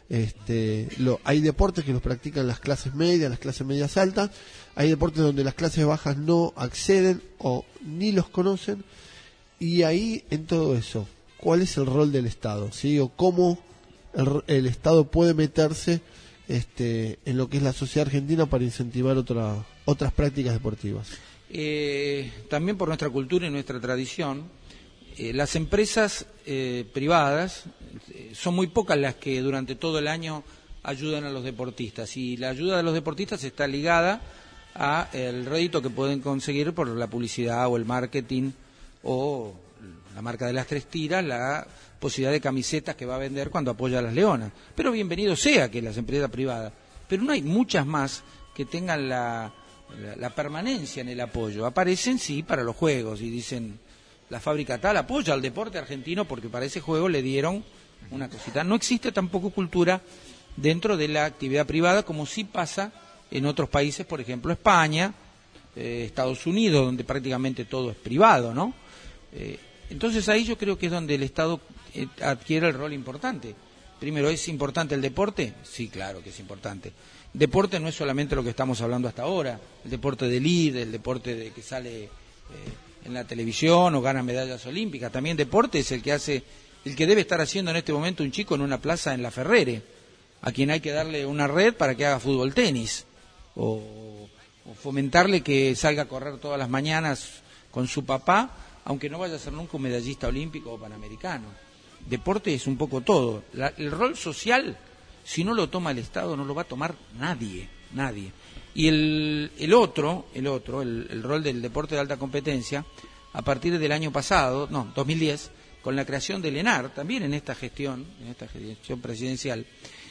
hay deportes que los practican las clases medias altas, hay deportes donde las clases bajas no acceden o ni los conocen, y ahí en todo eso, ¿cuál es el rol del Estado? ¿Sí? O cómo el Estado puede meterse en lo que es la sociedad argentina para incentivar otras prácticas deportivas. También por nuestra cultura y nuestra tradición, las empresas privadas son muy pocas las que durante todo el año ayudan a los deportistas, y la ayuda de los deportistas está ligada a el rédito que pueden conseguir por la publicidad o el marketing o la marca de las 3 tiras, la posibilidad de camisetas que va a vender cuando apoya a las Leonas. Pero bienvenido sea que las empresas privadas, pero no hay muchas más que tengan la permanencia en el apoyo. Aparecen, sí, para los juegos, y dicen, la fábrica tal apoya al deporte argentino porque para ese juego le dieron una cosita. No existe tampoco cultura dentro de la actividad privada, como sí pasa en otros países, por ejemplo España, Estados Unidos, donde prácticamente todo es privado, ¿no? Entonces ahí yo creo que es donde el Estado adquiere el rol importante. Primero, ¿es importante el deporte? Sí, claro que es importante. Deporte no es solamente lo que estamos hablando hasta ahora, el deporte de elite, el deporte de que sale en la televisión o gana medallas olímpicas. También deporte es el que debe estar haciendo en este momento un chico en una plaza en La Ferrere, a quien hay que darle una red para que haga fútbol tenis, o fomentarle que salga a correr todas las mañanas con su papá, aunque no vaya a ser nunca un medallista olímpico o panamericano. Deporte es un poco todo. El rol social, si no lo toma el Estado, no lo va a tomar nadie. Y el rol del deporte de alta competencia, a partir del año pasado, 2010, con la creación del ENAR, también en esta gestión presidencial,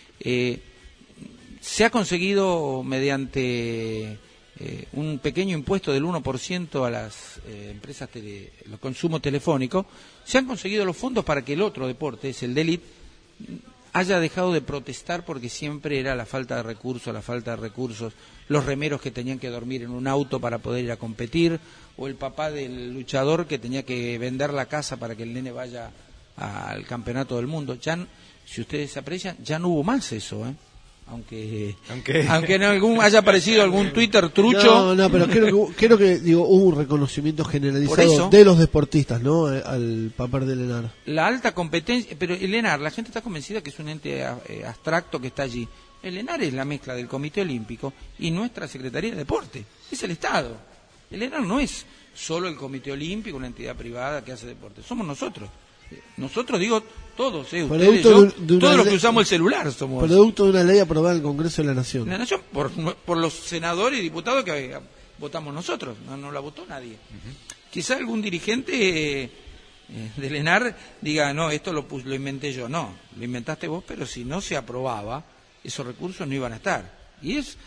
se ha conseguido mediante un pequeño impuesto del 1% a las empresas los consumos telefónicos, se han conseguido los fondos para que el otro deporte, es el de élite, haya dejado de protestar, porque siempre era la falta de recursos, los remeros que tenían que dormir en un auto para poder ir a competir, o el papá del luchador que tenía que vender la casa para que el nene vaya al campeonato del mundo. Ya, si ustedes aprecian, ya no hubo más eso, aunque en haya aparecido algún Twitter trucho. No, pero creo que hubo un reconocimiento generalizado de los deportistas, ¿no? Al papel del ENAR. La alta competencia, pero el ENAR, la gente está convencida que es un ente abstracto que está allí. El ENAR es la mezcla del Comité Olímpico y nuestra Secretaría de Deporte. Es el Estado. El ENAR no es solo el Comité Olímpico, una entidad privada que hace deporte. Somos nosotros. Nosotros, digo, todos, ustedes, yo, todos los que usamos el celular somos. Producto de una ley aprobada en el Congreso de la Nación. La Nación, por los senadores y diputados que votamos nosotros, no la votó nadie. Quizá algún dirigente del ENAR diga, no, esto lo inventé yo. No, lo inventaste vos, pero si no se aprobaba, esos recursos no iban a estar. Y es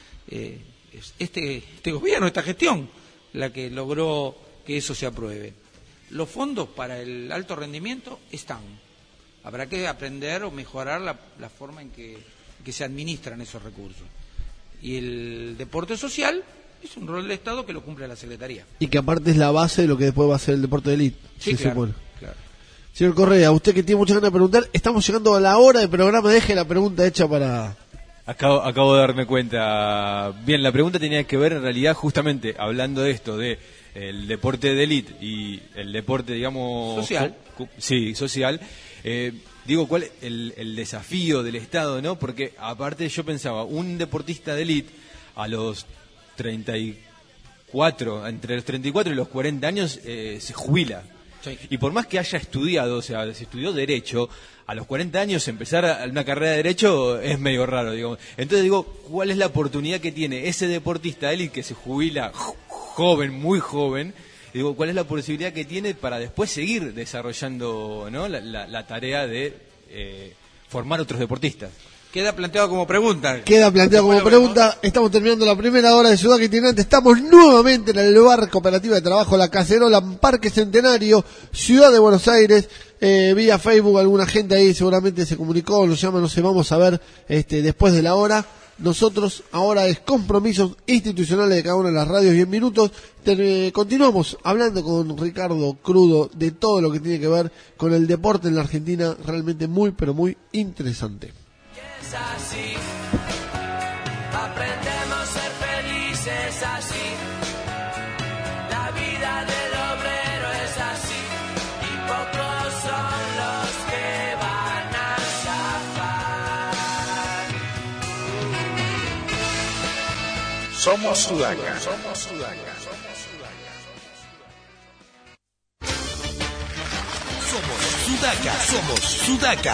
este gobierno, esta gestión, la que logró que eso se apruebe. Los fondos para el alto rendimiento están. Habrá que aprender o mejorar la forma en que se administran esos recursos. Y el deporte social es un rol del Estado que lo cumple la Secretaría. Y que aparte es la base de lo que después va a ser el deporte de élite. Sí, claro. Señor Correa, usted que tiene muchas ganas de preguntar, estamos llegando a la hora del programa, deje la pregunta hecha para... Acabo de darme cuenta. Bien, la pregunta tenía que ver en realidad justamente hablando de esto, de el deporte de élite y el deporte, digamos... Social. Sí, social. Digo, ¿cuál es el desafío del Estado, no? Porque aparte yo pensaba, un deportista de élite a los 34, entre los 34 y los 40 años se jubila. Sí. Y por más que haya estudiado, o sea, se estudió Derecho, a los 40 años empezar una carrera de Derecho es medio raro, digamos. Entonces digo, ¿cuál es la oportunidad que tiene ese deportista de élite que se jubila joven, muy joven? Digo, ¿cuál es la posibilidad que tiene para después seguir desarrollando, ¿no? la tarea de formar otros deportistas? Queda planteado como pregunta. Estamos terminando la primera hora de Sudaca Itinerante. Estamos nuevamente en el bar cooperativa de trabajo La Cacerola, Parque Centenario, Ciudad de Buenos Aires. Vía Facebook, alguna gente ahí seguramente se comunicó, nos llama, no sé, vamos a ver después de la hora. Nosotros ahora es compromisos institucionales de cada una de las radios, 10 minutos. Continuamos hablando con Ricardo Crudo de todo lo que tiene que ver con el deporte en la Argentina, realmente muy, pero muy interesante. Es así, aprendemos a ser felices así, la vida del obrero es así, y pocos son los que van a zafar. Somos Sudaca. Somos Sudaca.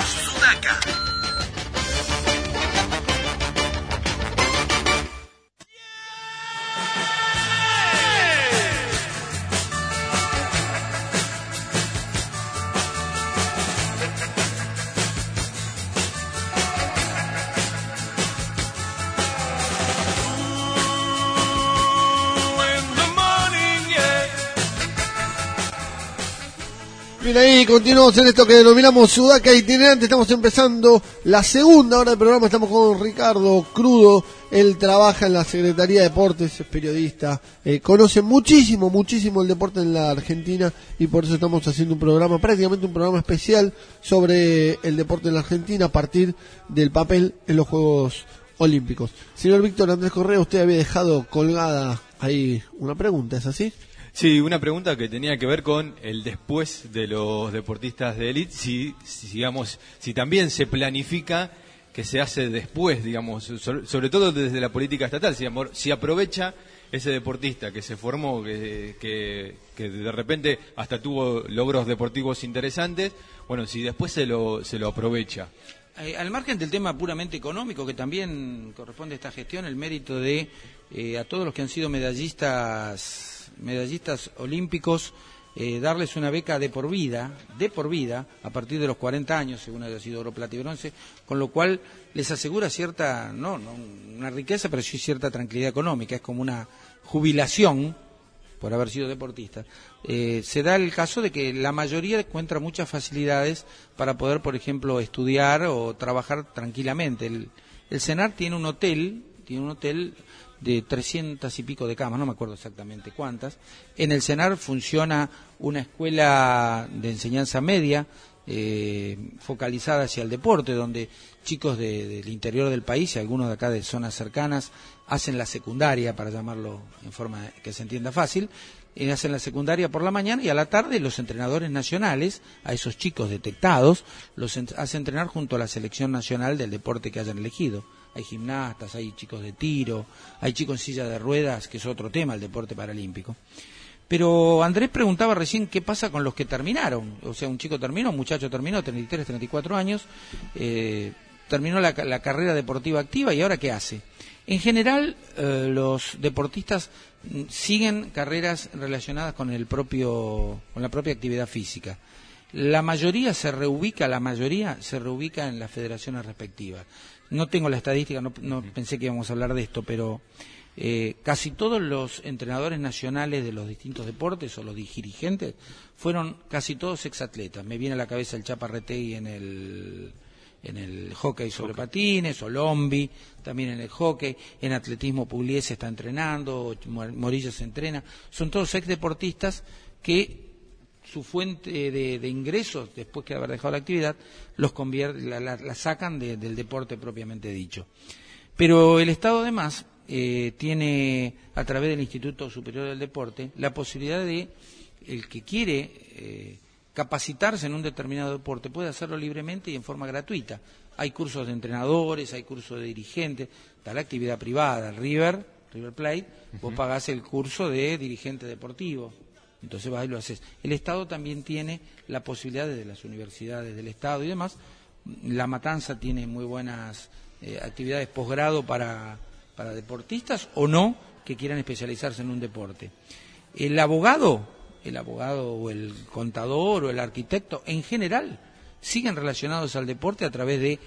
Bien, ahí continuamos en esto que denominamos Sudaca Itinerante. Estamos empezando la segunda hora del programa. Estamos con Ricardo Crudo. Él trabaja en la Secretaría de Deportes, es periodista, conoce muchísimo el deporte en la Argentina, y por eso estamos haciendo un programa, prácticamente un programa especial sobre el deporte en la Argentina a partir del papel en los Juegos Olímpicos. Señor Víctor Andrés Correa, usted había dejado colgada ahí una pregunta, ¿es así? Sí, una pregunta que tenía que ver con el después de los deportistas de élite, si también se planifica que se hace después, digamos, sobre todo desde la política estatal, si aprovecha ese deportista que se formó, que de repente hasta tuvo logros deportivos interesantes, bueno, si después se lo aprovecha. Al margen del tema puramente económico, que también corresponde a esta gestión, el mérito de a todos los que han sido medallistas olímpicos, darles una beca de por vida, a partir de los 40 años, según haya sido oro, plata y bronce, con lo cual les asegura cierta, no una riqueza, pero sí cierta tranquilidad económica. Es como una jubilación por haber sido deportista. Se da el caso de que la mayoría encuentra muchas facilidades para poder, por ejemplo, estudiar o trabajar tranquilamente. El CENAR tiene un hotel de 300 y pico de camas, no me acuerdo exactamente cuántas. En el CENAR funciona una escuela de enseñanza media focalizada hacia el deporte, donde chicos del interior del país y algunos de acá de zonas cercanas hacen la secundaria, para llamarlo en forma que se entienda fácil, hacen la secundaria por la mañana, y a la tarde los entrenadores nacionales, a esos chicos detectados, los hacen entrenar junto a la selección nacional del deporte que hayan elegido. Hay gimnastas, hay chicos de tiro, hay chicos en silla de ruedas, que es otro tema, el deporte paralímpico. Pero Andrés preguntaba recién qué pasa con los que terminaron. O sea, un muchacho terminó, 33, 34 años, terminó la carrera deportiva activa, ¿y ahora qué hace? En general, los deportistas siguen carreras relacionadas con la propia actividad física. La mayoría se reubica en las federaciones respectivas. No tengo la estadística, no pensé que íbamos a hablar de esto, pero casi todos los entrenadores nacionales de los distintos deportes, o los dirigentes, fueron casi todos exatletas. Me viene a la cabeza el Chapa Retegui en el hockey sobre patines, o Lombi también en el hockey, en atletismo Pugliese está entrenando, Morillo se entrena. Son todos exdeportistas que su fuente de ingresos, después de haber dejado la actividad, la sacan del deporte propiamente dicho. Pero el Estado, además, tiene, a través del Instituto Superior del Deporte, la posibilidad de, el que quiere capacitarse en un determinado deporte, puede hacerlo libremente y en forma gratuita. Hay cursos de entrenadores, hay cursos de dirigentes, está la actividad privada, el River Plate, vos pagás el curso de dirigente deportivo. Entonces vas y lo haces. El Estado también tiene la posibilidad, desde las universidades del Estado y demás. La Matanza tiene muy buenas actividades posgrado para deportistas o no, que quieran especializarse en un deporte. El abogado o el contador o el arquitecto, en general, siguen relacionados al deporte a través de...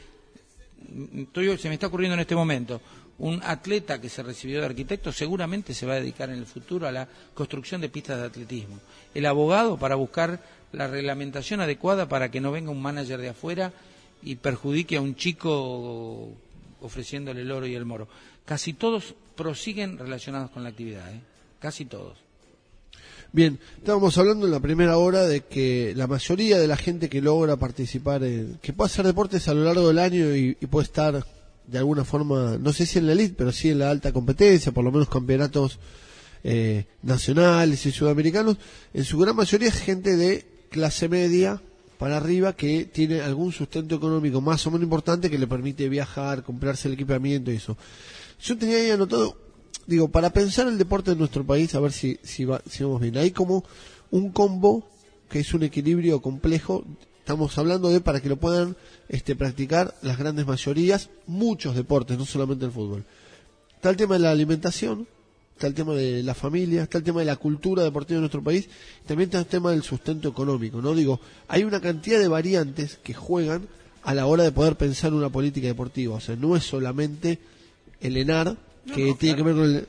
se me está ocurriendo en este momento... Un atleta que se recibió de arquitecto seguramente se va a dedicar en el futuro a la construcción de pistas de atletismo. El abogado, para buscar la reglamentación adecuada para que no venga un manager de afuera y perjudique a un chico ofreciéndole el oro y el moro. Casi todos prosiguen relacionados con la actividad, casi todos. Bien, estábamos hablando en la primera hora de que la mayoría de la gente que logra participar, que puede hacer deportes a lo largo del año y puede estar de alguna forma, no sé si en la elite, pero sí en la alta competencia, por lo menos campeonatos nacionales y sudamericanos, en su gran mayoría es gente de clase media para arriba que tiene algún sustento económico más o menos importante que le permite viajar, comprarse el equipamiento y eso. Yo tenía ahí anotado, digo, para pensar el deporte de nuestro país, a ver si vamos bien. Hay como un combo que es un equilibrio complejo. Estamos hablando de para que lo puedan practicar las grandes mayorías, muchos deportes, no solamente el fútbol. Está el tema de la alimentación, está el tema de la familia, está el tema de la cultura deportiva de nuestro país, también está el tema del sustento económico, ¿no? Digo, hay una cantidad de variantes que juegan a la hora de poder pensar una política deportiva. O sea, no es solamente el ENAR, que tiene que ver con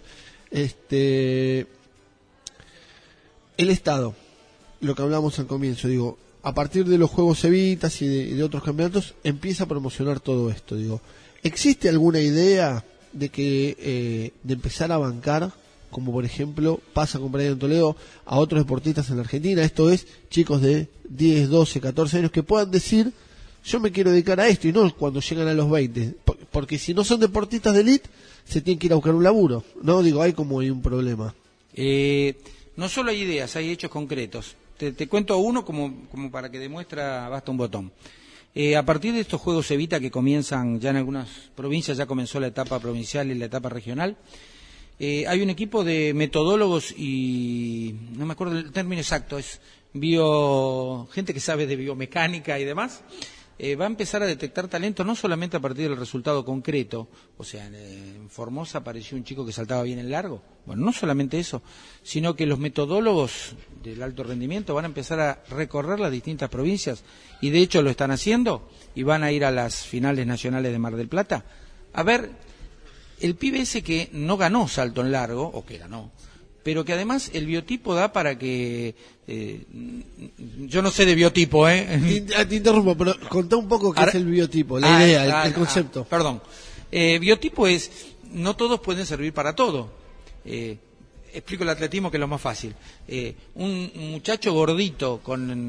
el Estado, lo que hablábamos al comienzo. Digo, a partir de los Juegos Evitas y de otros campeonatos, empieza a promocionar todo esto. Digo, ¿existe alguna idea de empezar a bancar, como por ejemplo pasa con Brian Toledo, a otros deportistas en la Argentina? Esto es, chicos de 10, 12, 14 años que puedan decir, yo me quiero dedicar a esto, y no cuando llegan a los 20, porque si no son deportistas de élite, se tienen que ir a buscar un laburo, ¿no? Digo, hay un problema. No solo hay ideas, hay hechos concretos. Te cuento uno como para que demuestra basta un botón. A partir de estos Juegos Evita que comienzan ya en algunas provincias, ya comenzó la etapa provincial y la etapa regional, hay un equipo de metodólogos y no me acuerdo el término exacto, es gente que sabe de biomecánica y demás. Va a empezar a detectar talento no solamente a partir del resultado concreto, o sea, en Formosa apareció un chico que saltaba bien en largo, bueno, no solamente eso, sino que los metodólogos del alto rendimiento van a empezar a recorrer las distintas provincias, y de hecho lo están haciendo, y van a ir a las finales nacionales de Mar del Plata, a ver, el pibe ese que no ganó salto en largo, o que ganó, pero que además el biotipo da para que... yo no sé de biotipo, Te interrumpo, pero contá un poco qué es el biotipo, la idea, el concepto. Perdón. Biotipo es, no todos pueden servir para todo. Explico el atletismo, que es lo más fácil. Un muchacho gordito,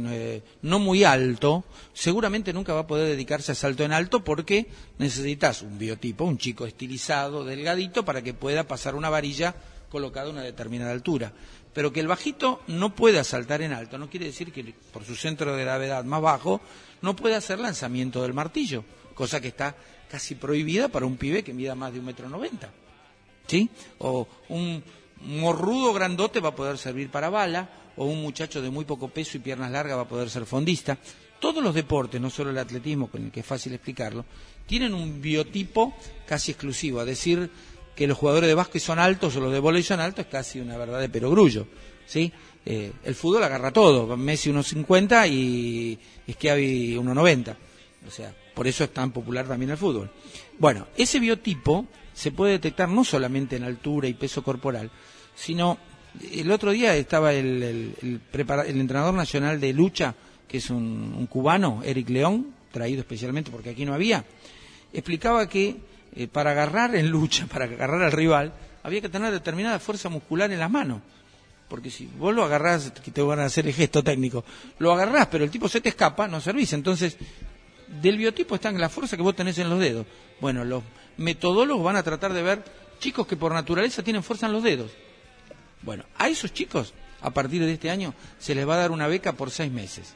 no muy alto, seguramente nunca va a poder dedicarse a salto en alto porque necesitas un biotipo, un chico estilizado, delgadito, para que pueda pasar una varilla colocada a una determinada altura. Pero que el bajito no pueda saltar en alto no quiere decir que por su centro de gravedad más bajo no pueda hacer lanzamiento del martillo, cosa que está casi prohibida para un pibe que mida más de 1,90 m, ¿sí? O un morrudo grandote va a poder servir para bala, o un muchacho de muy poco peso y piernas largas va a poder ser fondista. Todos los deportes, no solo el atletismo, con el que es fácil explicarlo, tienen un biotipo casi exclusivo, a decir que los jugadores de básquet son altos o los de vóley son altos, es casi una verdad de perogrullo, ¿sí? El fútbol agarra todo, Messi 1,50 y Schiavi 1,90, o sea, por eso es tan popular también el fútbol. Bueno, ese biotipo se puede detectar no solamente en altura y peso corporal, sino el otro día estaba el entrenador nacional de lucha, que es un cubano, Eric León, traído especialmente porque aquí no había, explicaba que para agarrar en lucha, para agarrar al rival, había que tener determinada fuerza muscular en las manos. Porque si vos lo agarrás, que te van a hacer el gesto técnico, lo agarrás, pero el tipo se te escapa, no servís. Entonces, del biotipo está en la fuerza que vos tenés en los dedos. Bueno, los metodólogos van a tratar de ver chicos que por naturaleza tienen fuerza en los dedos. Bueno, a esos chicos, a partir de este año, se les va a dar una beca por 6 meses.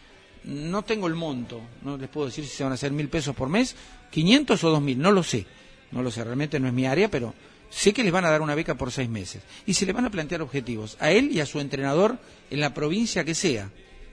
No tengo el monto, no les puedo decir si se van a hacer 1.000 pesos por mes, 500 o 2.000, no lo sé, realmente no es mi área, pero sé que les van a dar una beca por 6 meses y se les van a plantear objetivos a él y a su entrenador en la provincia que sea,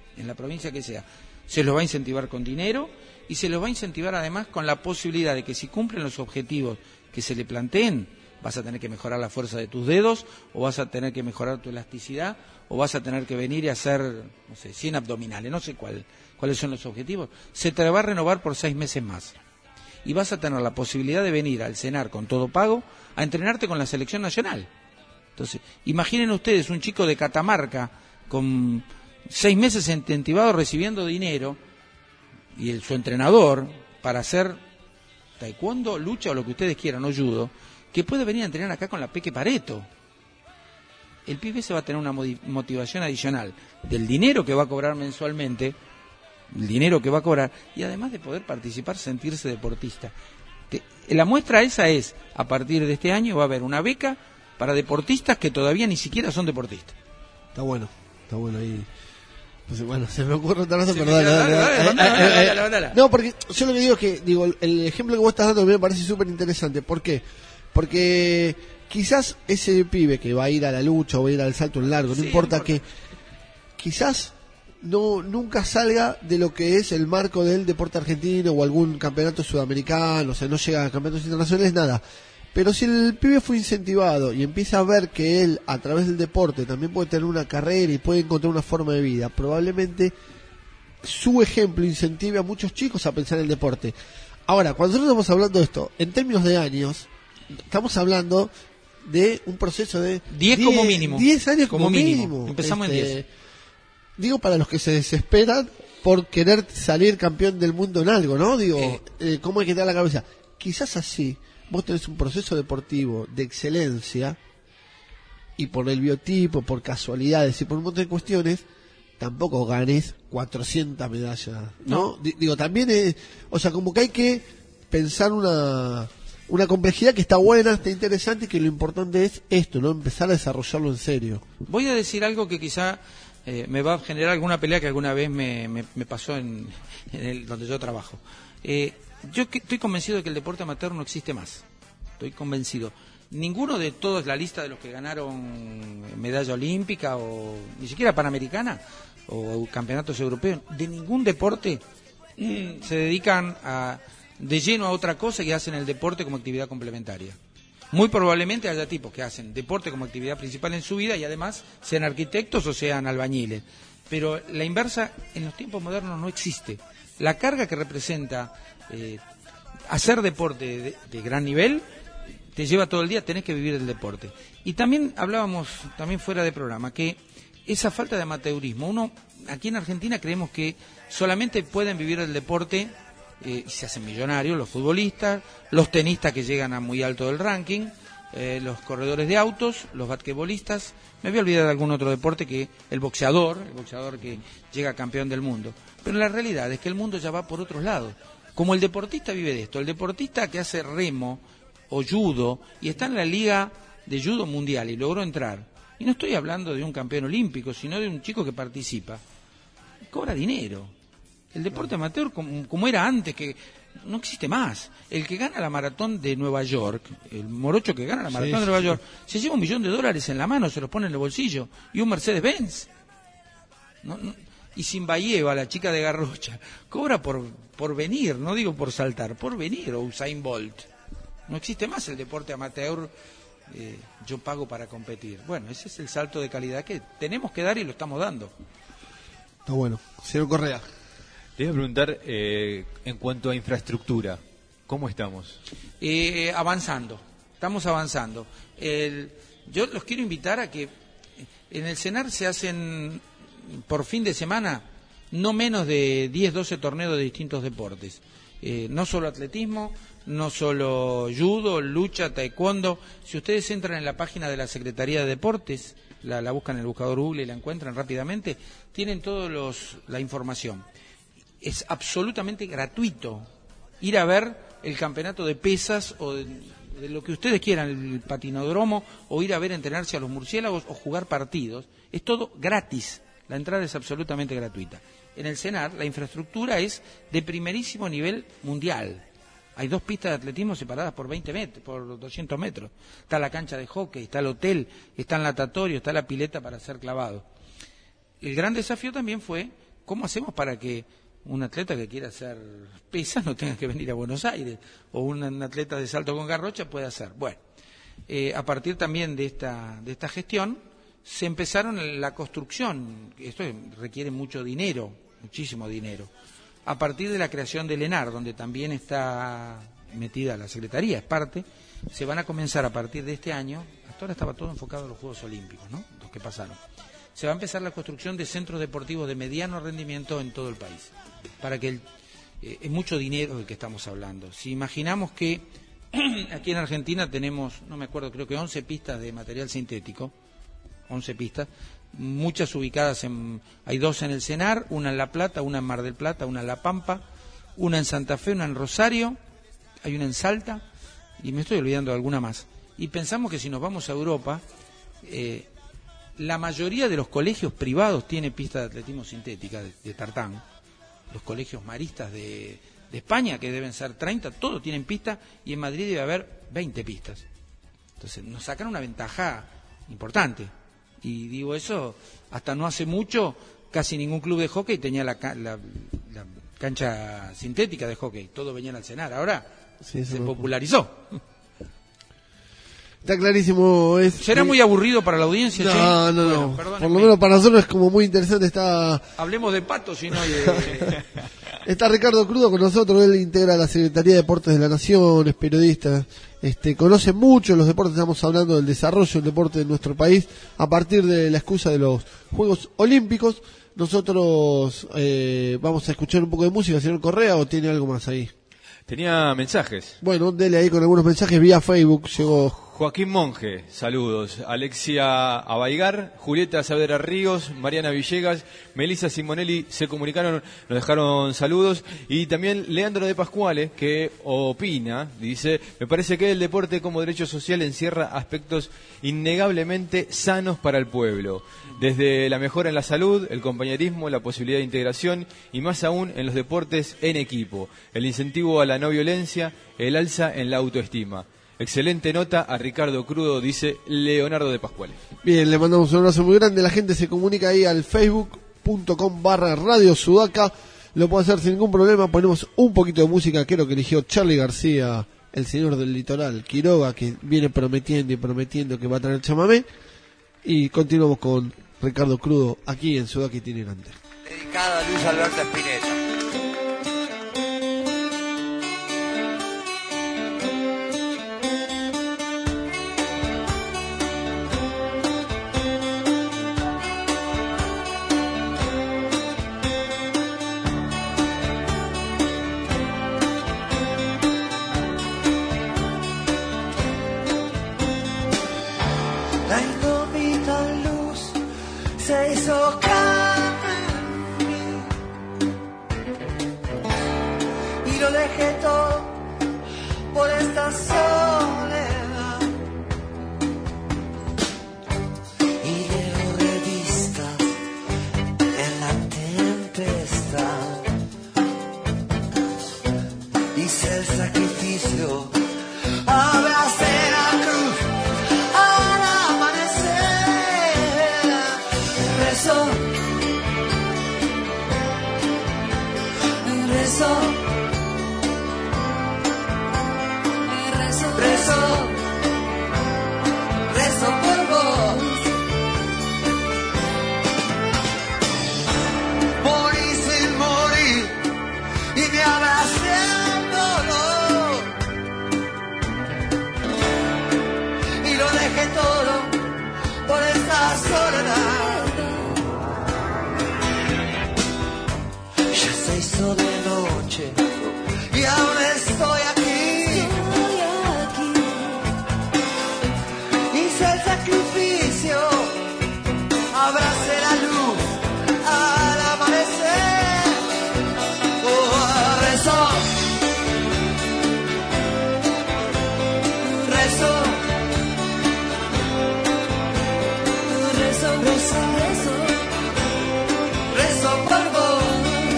se los va a incentivar con dinero y se los va a incentivar además con la posibilidad de que si cumplen los objetivos que se le planteen, vas a tener que mejorar la fuerza de tus dedos, o vas a tener que mejorar tu elasticidad, o vas a tener que venir y hacer, no sé, 100 abdominales, no sé cuáles son los objetivos. Se te va a renovar por 6 meses más. Y vas a tener la posibilidad de venir al CENAR con todo pago a entrenarte con la selección nacional. Entonces, imaginen ustedes un chico de Catamarca con 6 meses incentivado recibiendo dinero y su entrenador para hacer taekwondo, lucha o lo que ustedes quieran, no judo, que puede venir a entrenar acá con la Peque Pareto. El pibe se va a tener una motivación adicional del dinero que va a cobrar mensualmente, y además de poder participar, sentirse deportista. La muestra esa es, a partir de este año va a haber una beca para deportistas que todavía ni siquiera son deportistas. Está bueno ahí. Pues bueno, se me ocurre otra cosa, pero dale. No, porque yo lo que digo es que, el ejemplo que vos estás dando me parece súper interesante. ¿Por qué? Porque quizás ese pibe que va a ir a la lucha o va a ir al salto en largo, no Sí, importa no que quizás nunca salga de lo que es el marco del deporte argentino o algún campeonato sudamericano, o sea, no llega a campeonatos internacionales, nada. Pero si el pibe fue incentivado y empieza a ver que él, a través del deporte, también puede tener una carrera y puede encontrar una forma de vida, probablemente su ejemplo incentive a muchos chicos a pensar en el deporte. Ahora, cuando nosotros estamos hablando de esto, en términos de años, estamos hablando de un proceso de 10 como mínimo. 10 años como mínimo. Empezamos en 10. Digo, para los que se desesperan por querer salir campeón del mundo en algo, ¿no? Digo, ¿cómo hay que tener la cabeza? Quizás así, vos tenés un proceso deportivo de excelencia y por el biotipo, por casualidades y por un montón de cuestiones, tampoco ganes 400 medallas, ¿no? Digo, también es, o sea, como que hay que pensar una complejidad que está buena, está interesante y que lo importante es esto, ¿no? Empezar a desarrollarlo en serio. Voy a decir algo que quizá me va a generar alguna pelea que alguna vez me pasó en donde yo trabajo. Yo estoy convencido de que el deporte amateur no existe más. Estoy convencido. Ninguno de todos, la lista de los que ganaron medalla olímpica o ni siquiera panamericana o campeonatos europeos, de ningún deporte se dedican de lleno a otra cosa y hacen el deporte como actividad complementaria. Muy probablemente haya tipos que hacen deporte como actividad principal en su vida y además sean arquitectos o sean albañiles. Pero la inversa en los tiempos modernos no existe. La carga que representa hacer deporte de gran nivel te lleva todo el día, tenés que vivir el deporte. Y también hablábamos, también fuera de programa, que esa falta de amateurismo, uno aquí en Argentina creemos que solamente pueden vivir el deporte y se hacen millonarios los futbolistas, los tenistas que llegan a muy alto del ranking, los corredores de autos, los basquetbolistas, me voy a olvidar de algún otro deporte, que el boxeador que llega campeón del mundo. Pero la realidad es que el mundo ya va por otros lados. Como el deportista vive de esto, el deportista que hace remo o judo y está en la liga de judo mundial y logró entrar, y no estoy hablando de un campeón olímpico, sino de un chico que participa, cobra dinero. El deporte amateur, como era antes, que no existe más. El que gana la maratón de Nueva York, el morocho que gana la maratón de Nueva York, se lleva $1 millón en la mano, se los pone en el bolsillo, y un Mercedes-Benz. Y Zimbayeva, la chica de Garrocha, cobra por venir, no digo por saltar, por venir, o Usain Bolt. No existe más el deporte amateur, yo pago para competir. Bueno, ese es el salto de calidad que tenemos que dar y lo estamos dando. Está bueno. Señor Correa. Le iba a preguntar, en cuanto a infraestructura, ¿cómo estamos? Estamos avanzando. Yo los quiero invitar a que en el CENAR se hacen por fin de semana no menos de 10, 12 torneos de distintos deportes. No solo atletismo, no solo judo, lucha, taekwondo. Si ustedes entran en la página de la Secretaría de Deportes, la buscan en el buscador Google y la encuentran rápidamente, tienen la información. Es absolutamente gratuito ir a ver el campeonato de pesas o de lo que ustedes quieran, el patinodromo, o ir a ver entrenarse a los murciélagos o jugar partidos. Es todo gratis, la entrada es absolutamente gratuita. En el CENAR la infraestructura es de primerísimo nivel mundial. Hay 2 pistas de atletismo separadas por 20 metros, por 200 metros. Está la cancha de hockey, está el hotel, está el natatorio, está la pileta para hacer clavado. El gran desafío también fue cómo hacemos para que un atleta que quiera hacer pesas no tenga que venir a Buenos Aires, o un atleta de salto con garrocha puede hacer. Bueno, a partir también de esta gestión se empezaron la construcción. Esto requiere mucho dinero, muchísimo dinero. A partir de la creación del ENAR, donde también está metida la Secretaría, es parte, se van a comenzar a partir de este año. Hasta ahora estaba todo enfocado en los Juegos Olímpicos, ¿no? Los que pasaron. Se va a empezar la construcción de centros deportivos de mediano rendimiento en todo el país. Para que es mucho dinero del que estamos hablando. Si imaginamos que aquí en Argentina tenemos, no me acuerdo, creo que 11 pistas de material sintético, 11 pistas, muchas ubicadas hay 2 en el CENAR, una en La Plata, una en Mar del Plata, una en La Pampa, una en Santa Fe, una en Rosario, hay una en Salta, y me estoy olvidando de alguna más. Y pensamos que si nos vamos a Europa, la mayoría de los colegios privados tiene pistas de atletismo sintética de tartán. Los colegios maristas de España, que deben ser 30, todos tienen pistas, y en Madrid debe haber 20 pistas. Entonces nos sacan una ventaja importante. Y digo eso, hasta no hace mucho, casi ningún club de hockey tenía la cancha sintética de hockey. Todos venían al cenar. Ahora se popularizó. Está clarísimo. ¿Será muy aburrido para la audiencia? No, Che? no. Bueno, por lo menos para nosotros es como muy interesante. Hablemos de patos, si no hay Está Ricardo Crudo con nosotros. Él integra la Secretaría de Deportes de la Nación, es periodista. Conoce mucho los deportes. Estamos hablando del desarrollo del deporte de nuestro país a partir de la excusa de los Juegos Olímpicos. Nosotros vamos a escuchar un poco de música, señor Correa, ¿o tiene algo más ahí? Tenía mensajes. Bueno, dele ahí con algunos mensajes vía Facebook. Llegó Joaquín Monge, saludos. Alexia Abaigar, Julieta Saavedra Ríos, Mariana Villegas, Melissa Simonelli se comunicaron, nos dejaron saludos. Y también Leandro de Pascuale, que opina, dice: me parece que el deporte como derecho social encierra aspectos innegablemente sanos para el pueblo. Desde la mejora en la salud, el compañerismo, la posibilidad de integración y más aún en los deportes en equipo, el incentivo a la no violencia, el alza en la autoestima. Excelente nota a Ricardo Crudo, dice Leonardo de Pascuale. Bien, le mandamos un abrazo muy grande. La gente se comunica ahí al facebook.com/Radio Sudaca. Lo puede hacer sin ningún problema. Ponemos un poquito de música, que es lo que eligió Charly García, el señor del litoral, Quiroga, que viene prometiendo que va a traer chamamé. Y continuamos con Ricardo Crudo aquí en Sudaca Itinerante. Dedicado a Luis Alberto Spinetta. La indómita luz se hizo carne en mí y lo dejé todo por esta soledad. Y leo revistas en la tempestad. Hice el sacrificio, abracé la cruz. Al amanecer rezo, rezo, rezo, rezo, rezo por vos. Morí sin morir y me abracé al dolor y lo dejé todo por esta soledad. Ya se hizo de noche y aún estoy aquí. Hice el sacrificio, abracé la luz al amanecer. Oh, rezo, rezo, rezo, rezo, rezo, rezo por vos.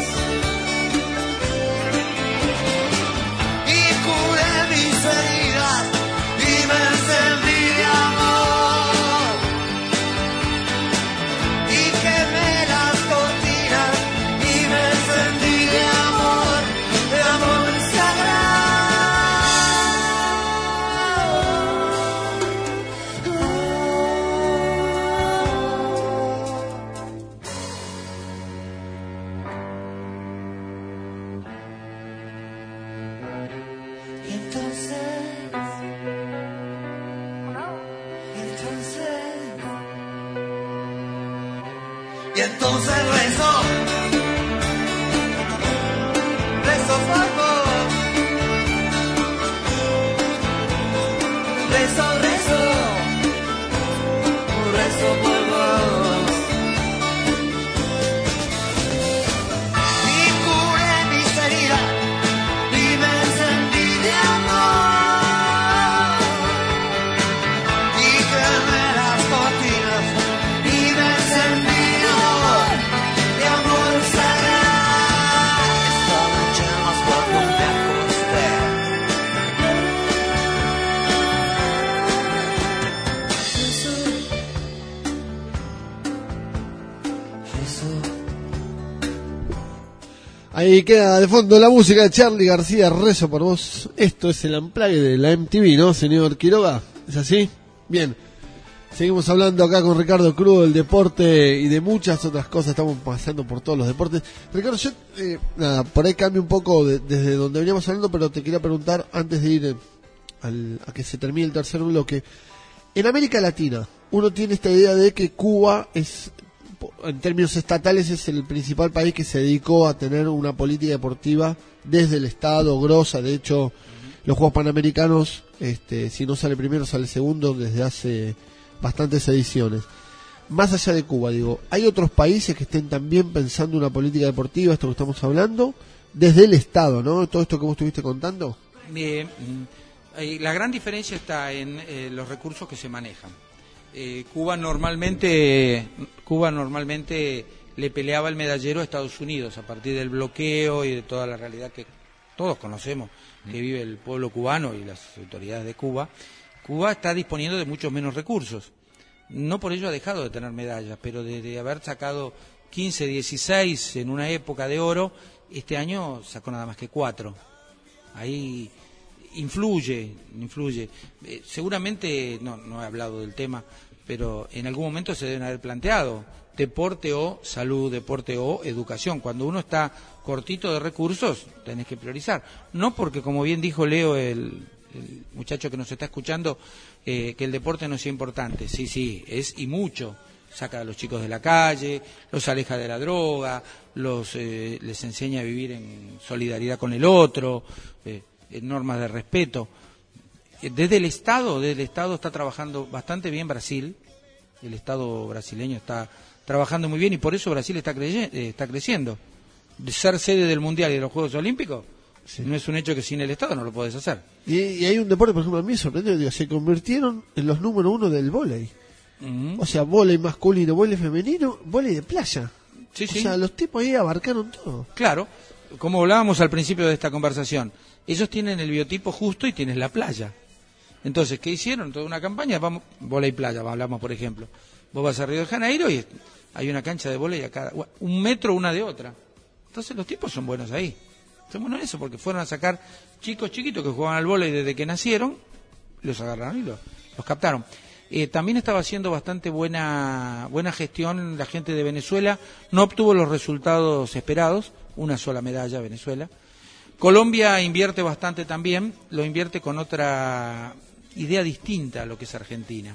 Y curé mis heridas y me encendí de amor. Y quemé las cortinas y me encendí de amor sagrado. Y entonces rezo, rezo por vos. Rezo, rezo, rezo por vos. Y curé mis heridas y me encendí de amor. Y quemé las cortinas y me encendí de amor sagrado. Esta noche más fuerte. Ahí queda de fondo la música de Charly García, Rezo por vos. Esto es el Unplugged de la MTV, ¿no, señor Quiroga? ¿Es así? Bien. Seguimos hablando acá con Ricardo Cruz del deporte y de muchas otras cosas. Estamos pasando por todos los deportes. Ricardo, yo, por ahí cambio un poco desde donde veníamos hablando, pero te quería preguntar, antes de ir a que se termine el tercer bloque. En América Latina, uno tiene esta idea de que Cuba es, en términos estatales, es el principal país que se dedicó a tener una política deportiva desde el Estado, grosa. De hecho, los Juegos Panamericanos, si no sale primero, sale segundo desde hace bastantes ediciones. Más allá de Cuba, digo, ¿hay otros países que estén también pensando una política deportiva, esto que estamos hablando, desde el Estado, ¿no? Todo esto que vos estuviste contando. Bien, la gran diferencia está en los recursos que se manejan. Cuba normalmente le peleaba el medallero a Estados Unidos a partir del bloqueo y de toda la realidad que todos conocemos, que vive el pueblo cubano y las autoridades de Cuba. Cuba está disponiendo de muchos menos recursos. No por ello ha dejado de tener medallas, pero de haber sacado 15, 16 en una época de oro, este año sacó nada más que 4. Ahí influye. Seguramente, no he hablado del tema, pero en algún momento se deben haber planteado deporte o salud, deporte o educación. Cuando uno está cortito de recursos, tenés que priorizar. No porque, como bien dijo Leo, el muchacho que nos está escuchando, que el deporte no sea importante. Sí, es y mucho. Saca a los chicos de la calle, los aleja de la droga, les enseña a vivir en solidaridad con el otro, en normas de respeto. Desde el Estado está trabajando bastante bien Brasil. El Estado brasileño está trabajando muy bien y por eso Brasil está creciendo. De ser sede del Mundial y de los Juegos Olímpicos, sí, no es un hecho que sin el Estado no lo podés hacer. Y hay un deporte, por ejemplo, a mí me sorprendió, digo, se convirtieron en los número 1 del vóley. O sea, vóley masculino, vóley femenino, vóley de playa. Sí. O sea, los tipos ahí abarcaron todo. Claro, como hablábamos al principio de esta conversación, ellos tienen el biotipo justo y tienen la playa. Entonces, ¿qué hicieron? Toda una campaña, vamos, vóley playa, hablamos por ejemplo. Vos vas a Río de Janeiro y hay una cancha de vóley a cada 1 metro una de otra. Entonces los tipos son buenos ahí. Son buenos en eso porque fueron a sacar chicos chiquitos que jugaban al vóley desde que nacieron, los agarraron y los captaron. También estaba haciendo bastante buena gestión la gente de Venezuela. No obtuvo los resultados esperados, una sola medalla Venezuela. Colombia invierte bastante también, lo invierte con otra idea distinta a lo que es Argentina.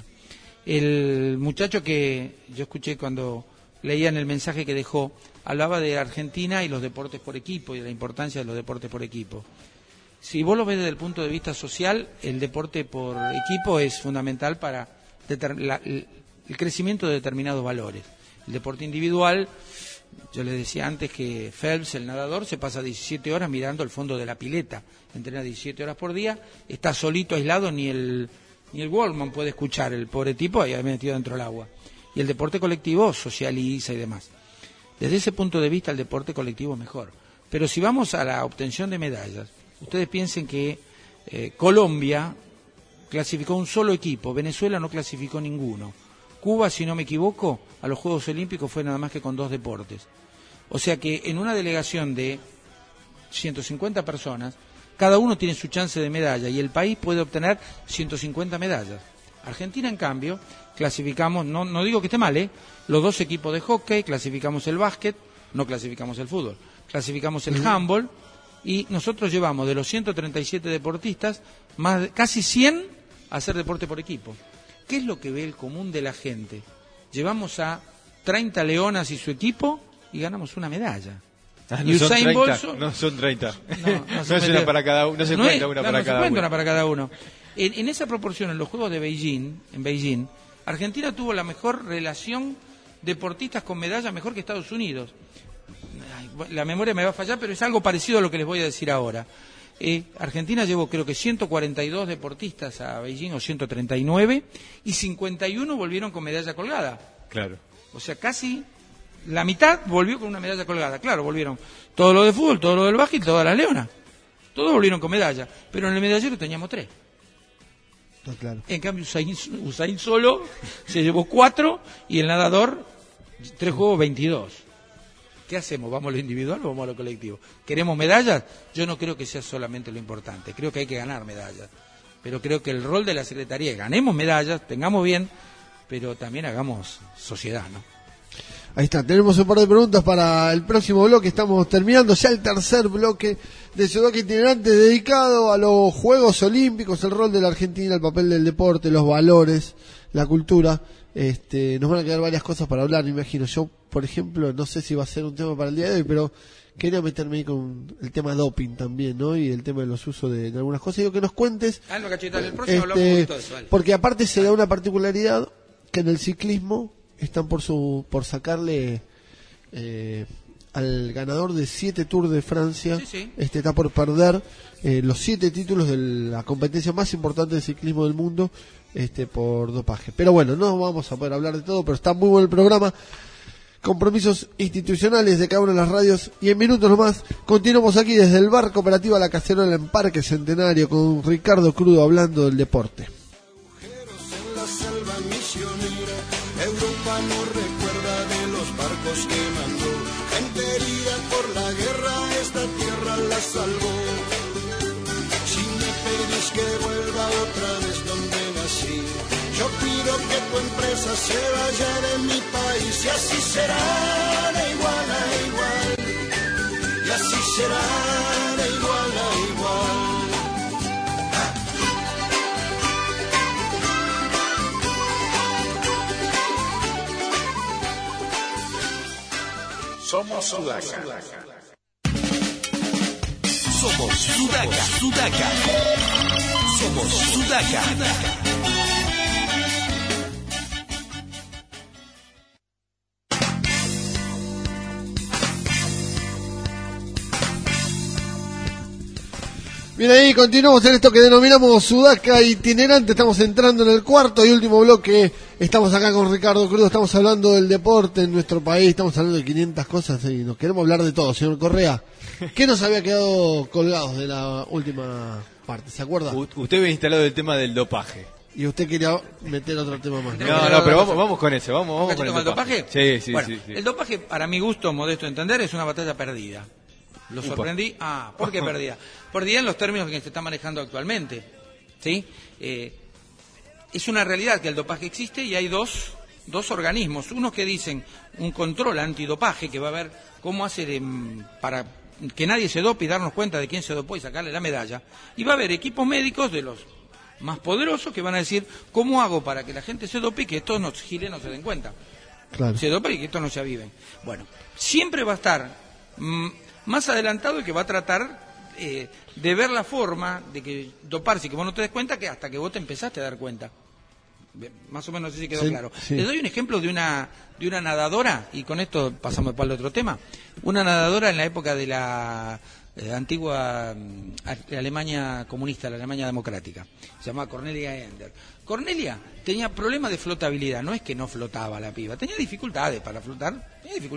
El muchacho que yo escuché cuando leía en el mensaje que dejó, hablaba de Argentina y los deportes por equipo y de la importancia de los deportes por equipo. Si vos lo ves desde el punto de vista social, el deporte por equipo es fundamental para el crecimiento de determinados valores. El deporte individual, yo les decía antes que Phelps, el nadador, se pasa 17 horas mirando el fondo de la pileta, entrena 17 horas por día, está solito, aislado, ni el Wallman puede escuchar, el pobre tipo ahí metido dentro del agua. Y el deporte colectivo socializa y demás. Desde ese punto de vista el deporte colectivo es mejor. Pero si vamos a la obtención de medallas, ustedes piensen que Colombia clasificó un solo equipo, Venezuela no clasificó ninguno. Cuba, si no me equivoco, a los Juegos Olímpicos fue nada más que con 2 deportes. O sea que en una delegación de 150 personas, cada uno tiene su chance de medalla y el país puede obtener 150 medallas. Argentina, en cambio, clasificamos, no digo que esté mal, los 2 equipos de hockey, clasificamos el básquet, no clasificamos el fútbol, clasificamos el handball y nosotros llevamos de los 137 deportistas, casi 100 a hacer deporte por equipo. ¿Qué es lo que ve el común de la gente? Llevamos a 30 leonas y su equipo y ganamos una medalla. No son 30, no son 30. No es una para cada uno, no se cuenta una para cada uno. No se cuenta una para cada uno. En esa proporción, en los Juegos de Beijing, Argentina tuvo la mejor relación deportistas con medalla, mejor que Estados Unidos. La memoria me va a fallar, pero es algo parecido a lo que les voy a decir ahora. Argentina llevó creo que 142 deportistas a Beijing, o 139, y 51 volvieron con medalla colgada. Claro. O sea, casi la mitad volvió con una medalla colgada. Claro, volvieron todo lo de fútbol, todo lo del básquet y todas las leonas. Todos volvieron con medalla, pero en el medallero teníamos 3. Claro. En cambio, Usain solo se llevó 4 y el nadador 3 juegos 22. ¿Qué hacemos? ¿Vamos a lo individual o vamos a lo colectivo? ¿Queremos medallas? Yo no creo que sea solamente lo importante. Creo que hay que ganar medallas. Pero creo que el rol de la Secretaría es ganemos medallas, tengamos bien, pero también hagamos sociedad, ¿no? Ahí está, tenemos un par de preguntas para el próximo bloque. Estamos terminando ya el tercer bloque de Sudaca Itinerante dedicado a los Juegos Olímpicos, el rol de la Argentina, el papel del deporte, los valores, la cultura. Nos van a quedar varias cosas para hablar, me imagino. Yo, por ejemplo, no sé si va a ser un tema para el día de hoy, pero quería meterme ahí con el tema doping también, ¿no? Y el tema de los usos de algunas cosas. Digo que nos cuentes. No, Cachito, en el próximo hablamos un poquito de eso, vale. Porque aparte se da una particularidad que en el ciclismo están por sacarle al ganador de 7 Tours de Francia. Sí. Está por perder los 7 títulos de la competencia más importante de ciclismo del mundo por dopaje. Pero bueno, no vamos a poder hablar de todo, pero está muy bueno el programa. Compromisos institucionales de cada una de las radios. Y en minutos nomás continuamos aquí desde el bar Cooperativa La Cacerola en Parque Centenario con Ricardo Crudo hablando del deporte. Europa no recuerda de los barcos que mandó, gente herida por la guerra, esta tierra la salvó. Si me pedís que vuelva otra vez donde nací, yo pido que tu empresa se vaya de mi país, y así será de igual a igual, y así será de igual a igual. Somos Sudaca. Somos Sudaca. Somos Sudaca. Bien, ahí continuamos en esto que denominamos Sudaca Itinerante. Estamos entrando en el cuarto y último bloque. Estamos acá con Ricardo Crudo, estamos hablando del deporte en nuestro país, estamos hablando de 500 cosas y nos queremos hablar de todo. Señor Correa, ¿qué nos había quedado colgados de la última parte? ¿Se acuerda? Usted había instalado el tema del dopaje. Y usted quería meter otro tema más. No, pero vamos con ese, vamos con el dopaje. Sí. Bueno, el dopaje, para mi gusto, modesto entender, es una batalla perdida. Lo sorprendí. ¿Por qué perdida? Perdida en los términos que se está manejando actualmente. ¿Sí? Es una realidad que el dopaje existe y hay dos organismos. Unos que dicen un control antidopaje que va a ver cómo hacer para que nadie se dope y darnos cuenta de quién se dopó y sacarle la medalla. Y va a haber equipos médicos de los más poderosos que van a decir cómo hago para que la gente se dope y que estos giles no se den cuenta. Claro. Se dope y que estos no se aviven. Bueno, siempre va a estar más adelantado y que va a tratar de ver la forma de que doparse y que vos no te des cuenta que hasta que vos te empezaste a dar cuenta. Más o menos así quedó claro. Sí. Les doy un ejemplo de una nadadora, y con esto pasamos para el otro tema. Una nadadora en la época de la antigua Alemania comunista, la Alemania democrática. Se llamaba Cornelia Ender. Cornelia tenía problemas de flotabilidad, no es que no flotaba la piba, tenía dificultades para flotar,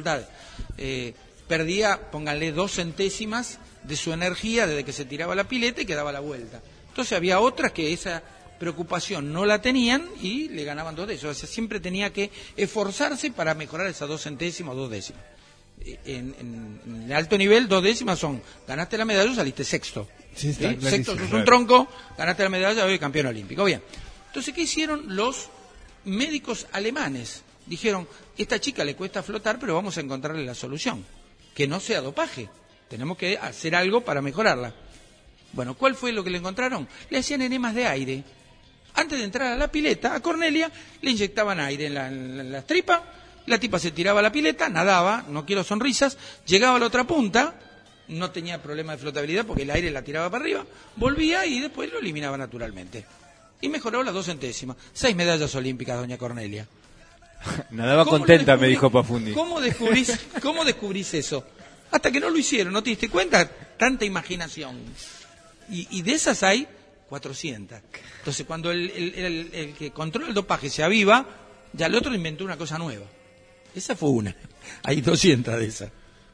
perdía, pónganle 2 centésimas de su energía desde que se tiraba la pileta y que daba la vuelta. Entonces había otras que esa preocupación no la tenían y le ganaban 2 décimas. O sea, siempre tenía que esforzarse para mejorar esas 2 centésimas o 2 décimas. En el alto nivel, 2 décimas son, ganaste la medalla, saliste sexto. Sí, está sexto, sos un tronco, ganaste la medalla, hoy campeón olímpico. Bien. Entonces, ¿qué hicieron los médicos alemanes? Dijeron, esta chica le cuesta flotar, pero vamos a encontrarle la solución. Que no sea dopaje. Tenemos que hacer algo para mejorarla. Bueno, ¿cuál fue lo que le encontraron? Le hacían enemas de aire. Antes de entrar a la pileta, a Cornelia le inyectaban aire en la tripa, la tipa se tiraba a la pileta, nadaba, no quiero sonrisas, llegaba a la otra punta, no tenía problema de flotabilidad porque el aire la tiraba para arriba, volvía y después lo eliminaba naturalmente. Y mejoró las 2 centésimas. 6 medallas olímpicas, doña Cornelia. Nadaba contenta, me dijo Pafundi. ¿Cómo descubrís eso? Hasta que no lo hicieron, ¿no te diste cuenta? Tanta imaginación. Y de esas hay 400. Entonces, cuando el que controla el dopaje se aviva, ya el otro inventó una cosa nueva. Esa fue una. Hay 200 de esas.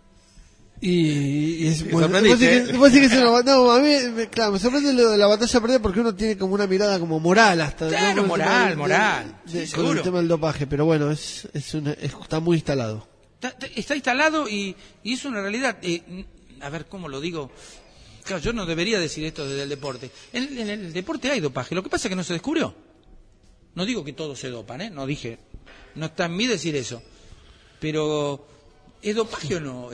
Y es bueno, no, a mí claro, me sorprende lo de la batalla perdida porque uno tiene como una mirada como moral hasta claro, ¿no? moral con el tema del dopaje, pero bueno, está muy instalado. Está instalado y es una realidad. A ver, ¿cómo lo digo? Claro, yo no debería decir esto desde el deporte. En el deporte hay dopaje, lo que pasa es que no se descubrió. No digo que todos se dopan, no está en mí decir eso. Pero, ¿es dopaje o no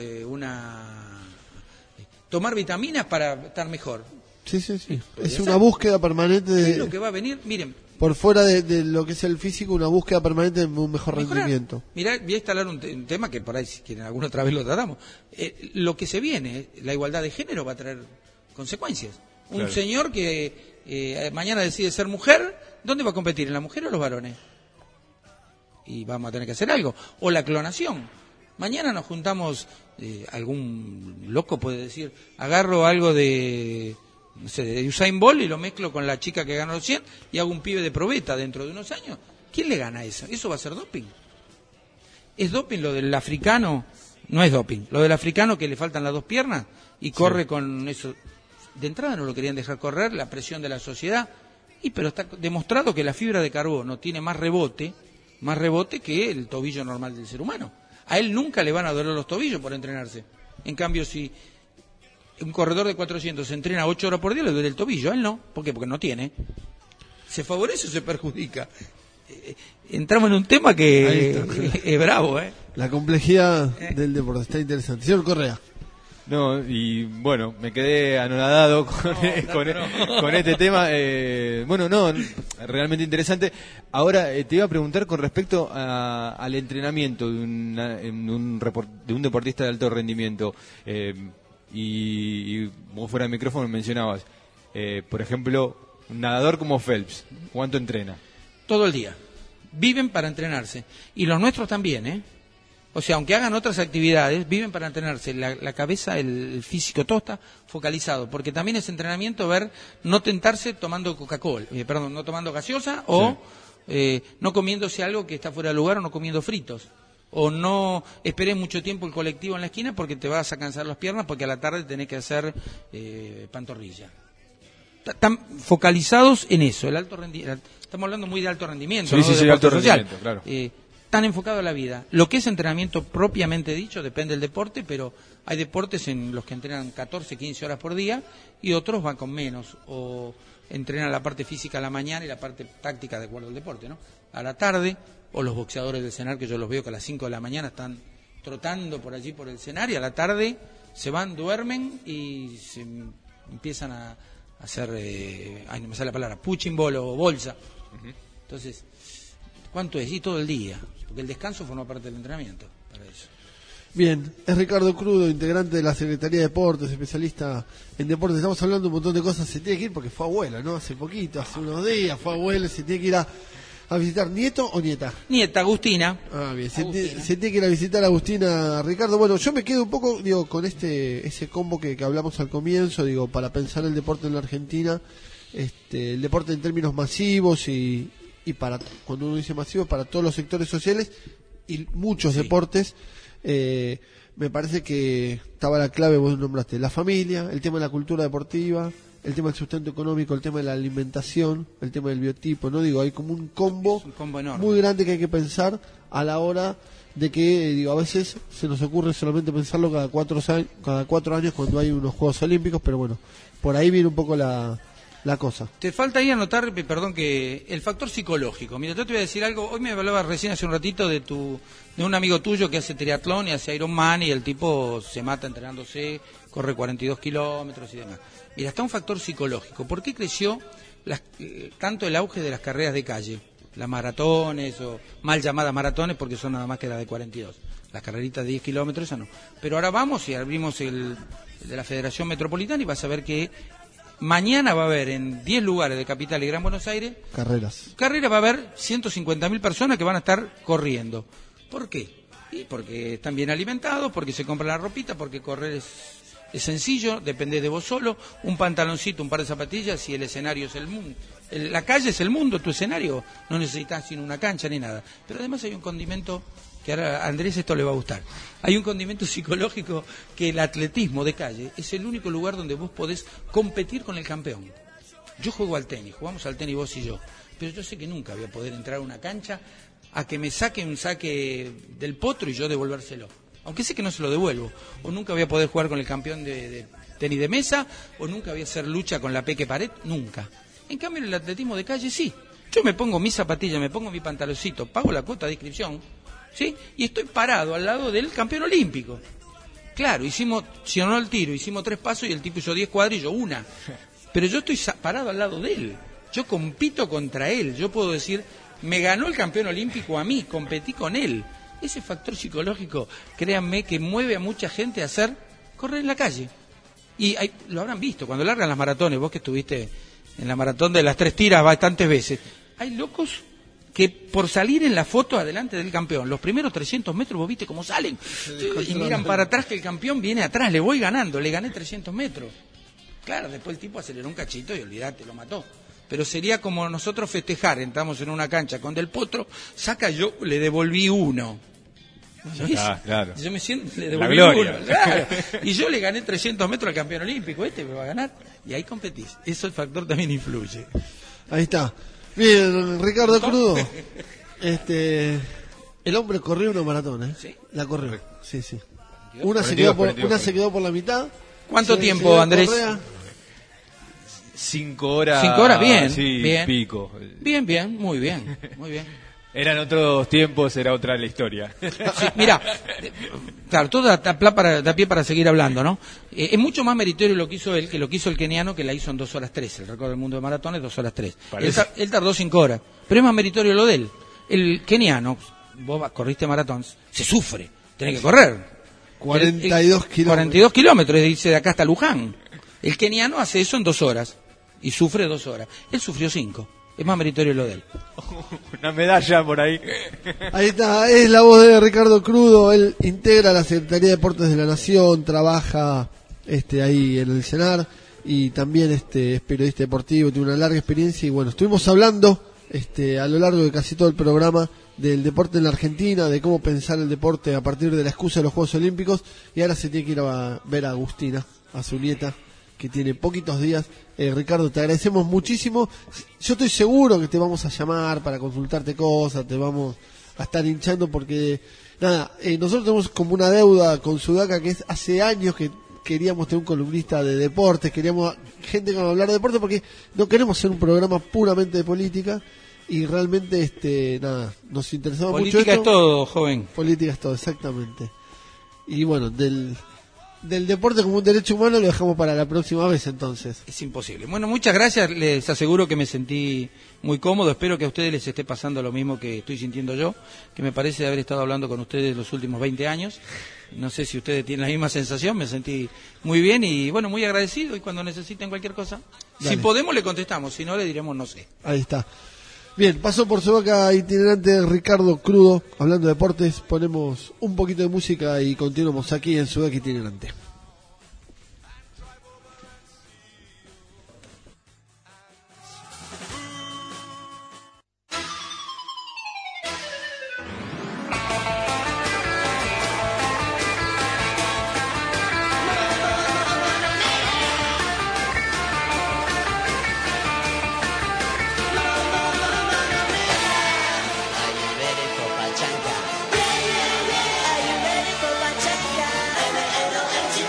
tomar vitaminas para estar mejor? Sí. Es una búsqueda permanente de... ¿Qué es lo que va a venir? Miren. Por fuera de lo que es el físico, una búsqueda permanente de un mejor rendimiento. Mirá, voy a instalar un tema que por ahí, si quieren, alguna otra vez lo tratamos. Lo que se viene, la igualdad de género va a traer consecuencias. Claro. Un señor que mañana decide ser mujer, ¿dónde va a competir? ¿En la mujer o los varones? Y vamos a tener que hacer algo. O la clonación. Mañana nos juntamos, algún loco puede decir, agarro algo de Usain Bolt y lo mezclo con la chica que ganó los 100 y hago un pibe de probeta dentro de unos años. ¿Quién le gana eso? ¿Eso va a ser doping? ¿Es doping lo del africano? No es doping. Lo del africano que le faltan las dos piernas y corre con eso. De entrada no lo querían dejar correr, la presión de la sociedad. Pero está demostrado que la fibra de carbono tiene más rebote que el tobillo normal del ser humano. A él nunca le van a doler los tobillos por entrenarse. En cambio, si un corredor de 400 se entrena 8 horas por día, le duele el tobillo. A él no. ¿Por qué? Porque no tiene. ¿Se favorece o se perjudica? Entramos en un tema que es bravo, La complejidad del deporte está interesante. Señor Correa. No, y bueno, me quedé anonadado con este tema. Realmente interesante. Ahora te iba a preguntar con respecto al entrenamiento de un deportista de alto rendimiento. Y vos fuera de micrófono mencionabas, por ejemplo, un nadador como Phelps, ¿cuánto entrena? Todo el día. Viven para entrenarse. Y los nuestros también, O sea, aunque hagan otras actividades, viven para entrenarse. La cabeza, el físico, todo está focalizado. Porque también es entrenamiento no tentarse tomando Coca-Cola, no tomando gaseosa o no comiéndose algo que está fuera de lugar o no comiendo fritos. O no esperes mucho tiempo el colectivo en la esquina porque te vas a cansar las piernas porque a la tarde tenés que hacer pantorrilla. Están focalizados en eso, el alto rendimiento. Estamos hablando muy de alto rendimiento, sí, de alto social. Rendimiento, claro. Tan enfocado a la vida. Lo que es entrenamiento propiamente dicho depende del deporte, pero hay deportes en los que entrenan 14, 15 horas por día y otros van con menos o entrenan la parte física a la mañana y la parte táctica de acuerdo al deporte, a la tarde, o los boxeadores del cenar que yo los veo que a las 5 de la mañana están trotando por allí por el cenar y a la tarde se van, duermen y se empiezan a hacer, no me sale la palabra, punching ball o bolsa. Entonces, ¿cuánto es? Y todo el día. Porque el descanso forma parte del entrenamiento para eso. Bien, es Ricardo Crudo, integrante de la Secretaría de Deportes, especialista en deportes. Estamos hablando de un montón de cosas. Se tiene que ir porque fue abuela, ¿no? Hace poquito, hace unos días fue abuela. Se tiene que ir a visitar. ¿Nieto o nieta? Nieta, Agustina. Ah, bien. Se tiene que ir a visitar a Agustina, Ricardo. Bueno, yo me quedo un poco, con ese combo que hablamos al comienzo, para pensar el deporte en la Argentina. El deporte en términos masivos y para, cuando uno dice masivo, para todos los sectores sociales y muchos deportes. Me parece que estaba la clave, vos nombraste, la familia, el tema de la cultura deportiva, el tema del sustento económico, el tema de la alimentación, el tema del biotipo, hay como un combo muy grande que hay que pensar a la hora de que, a veces se nos ocurre solamente pensarlo cada 4 años cuando hay unos Juegos Olímpicos, pero bueno, por ahí viene un poco la cosa. Te falta ahí anotar, perdón, que el factor psicológico. Mira, yo te voy a decir algo. Hoy me hablaba recién hace un ratito de un amigo tuyo que hace triatlón y hace Ironman y el tipo se mata entrenándose, corre 42 kilómetros y demás. Mira, está un factor psicológico. ¿Por qué creció tanto el auge de las carreras de calle? Las maratones o mal llamadas maratones porque son nada más que las de 42. Las carreritas de 10 kilómetros, esa no. Pero ahora vamos y abrimos el de la Federación Metropolitana y vas a ver que mañana va a haber en 10 lugares de Capital y Gran Buenos Aires carreras, va a haber 150.000 personas que van a estar corriendo. ¿Por qué? Y porque están bien alimentados, porque se compran la ropita, porque correr es sencillo, depende de vos solo, un pantaloncito, un par de zapatillas y el escenario es el mundo. La calle es el mundo, tu escenario, no necesitas sino una cancha ni nada. Pero además hay un condimento que ahora a Andrés esto le va a gustar. Hay un condimento psicológico que el atletismo de calle es el único lugar donde vos podés competir con el campeón. Yo juego al tenis, jugamos al tenis vos y yo, pero yo sé que nunca voy a poder entrar a una cancha a que me saque un saque del potro y yo devolvérselo. Aunque sé que no se lo devuelvo. O nunca voy a poder jugar con el campeón de tenis de mesa, o nunca voy a hacer lucha con la Peque Pared, nunca. En cambio, en el atletismo de calle, sí. Yo me pongo mis zapatillas, me pongo mi pantaloncito, pago la cuota de inscripción, ¿sí? Y estoy parado al lado del campeón olímpico. Claro, hicimos, si no el tiro, hicimos 3 pasos y el tipo hizo 10 cuadras y yo 1. Pero yo estoy parado al lado de él. Yo compito contra él. Yo puedo decir, me ganó el campeón olímpico a mí, competí con él. Ese factor psicológico, créanme, que mueve a mucha gente a hacer correr en la calle. Y lo habrán visto, cuando largan las maratones, vos que estuviste en la maratón de las 3 tiras bastantes veces, hay locos que por salir en la foto adelante del campeón, los primeros 300 metros vos viste cómo salen, y miran para atrás que el campeón viene atrás, le voy ganando, le gané 300 metros. Claro, después el tipo aceleró un cachito y olvidate, lo mató. Pero sería como nosotros festejar, entramos en una cancha con Del Potro, saca yo, le devolví 1. Claro. Yo me siento, le devolví 1, claro. Y yo le gané 300 metros al campeón olímpico, me va a ganar. Y ahí competís. Eso el factor también influye. Ahí está. Bien, Ricardo Crudo. El hombre corrió una maratón, ¿eh? ¿Sí? La corrió. Sí. Una se quedó por la mitad. ¿Cuánto tiempo, Andrés? Correa. 5 horas. 5 horas, bien. Sí, bien. Pico. Bien, muy bien. Eran otros tiempos, era otra la historia. Sí, mira, claro, todo da pie para seguir hablando, ¿no? Es mucho más meritorio lo que hizo él que lo que hizo el keniano, que la hizo en 2 horas 3. El récord del mundo de maratón es 2 horas 3. Él tardó 5 horas. Pero es más meritorio lo de él. El keniano, vos corriste maratón, se sufre, tenés que correr. 42 kilómetros. 42 kilómetros, dice de acá hasta Luján. El keniano hace eso en 2 horas y sufre 2 horas. Él sufrió 5. Es más meritorio lo de él. Una medalla por ahí. Ahí está, es la voz de Ricardo Crudo. Él integra la Secretaría de Deportes de la Nación, trabaja ahí en el CENAR y también es periodista deportivo, tiene una larga experiencia. Y bueno, estuvimos hablando a lo largo de casi todo el programa del deporte en la Argentina, de cómo pensar el deporte a partir de la excusa de los Juegos Olímpicos. Y ahora se tiene que ir a ver a Agustina, a su nieta, que tiene poquitos días. Ricardo, te agradecemos muchísimo. Yo estoy seguro que te vamos a llamar para consultarte cosas, te vamos a estar hinchando porque, nada, nosotros tenemos como una deuda con Sudaca, que es hace años que queríamos tener un columnista de deportes, queríamos gente que va a hablar de deportes, porque no queremos ser un programa puramente de política y realmente, nada, nos interesaba mucho esto. Política es todo, joven. Política es todo, exactamente. Y bueno, del deporte como un derecho humano lo dejamos para la próxima vez, entonces. Es imposible. Bueno, muchas gracias. Les aseguro que me sentí muy cómodo. Espero que a ustedes les esté pasando lo mismo que estoy sintiendo yo, que me parece haber estado hablando con ustedes los últimos 20 años. No sé si ustedes tienen la misma sensación. Me sentí muy bien y, bueno, muy agradecido. Y cuando necesiten cualquier cosa, dale, si podemos le contestamos. Si no, le diremos no sé. Ahí está. Bien, pasó por Sudaca itinerante Ricardo Crudo, hablando de deportes. Ponemos un poquito de música y continuamos aquí en Sudaca itinerante. Are you ready for bachata?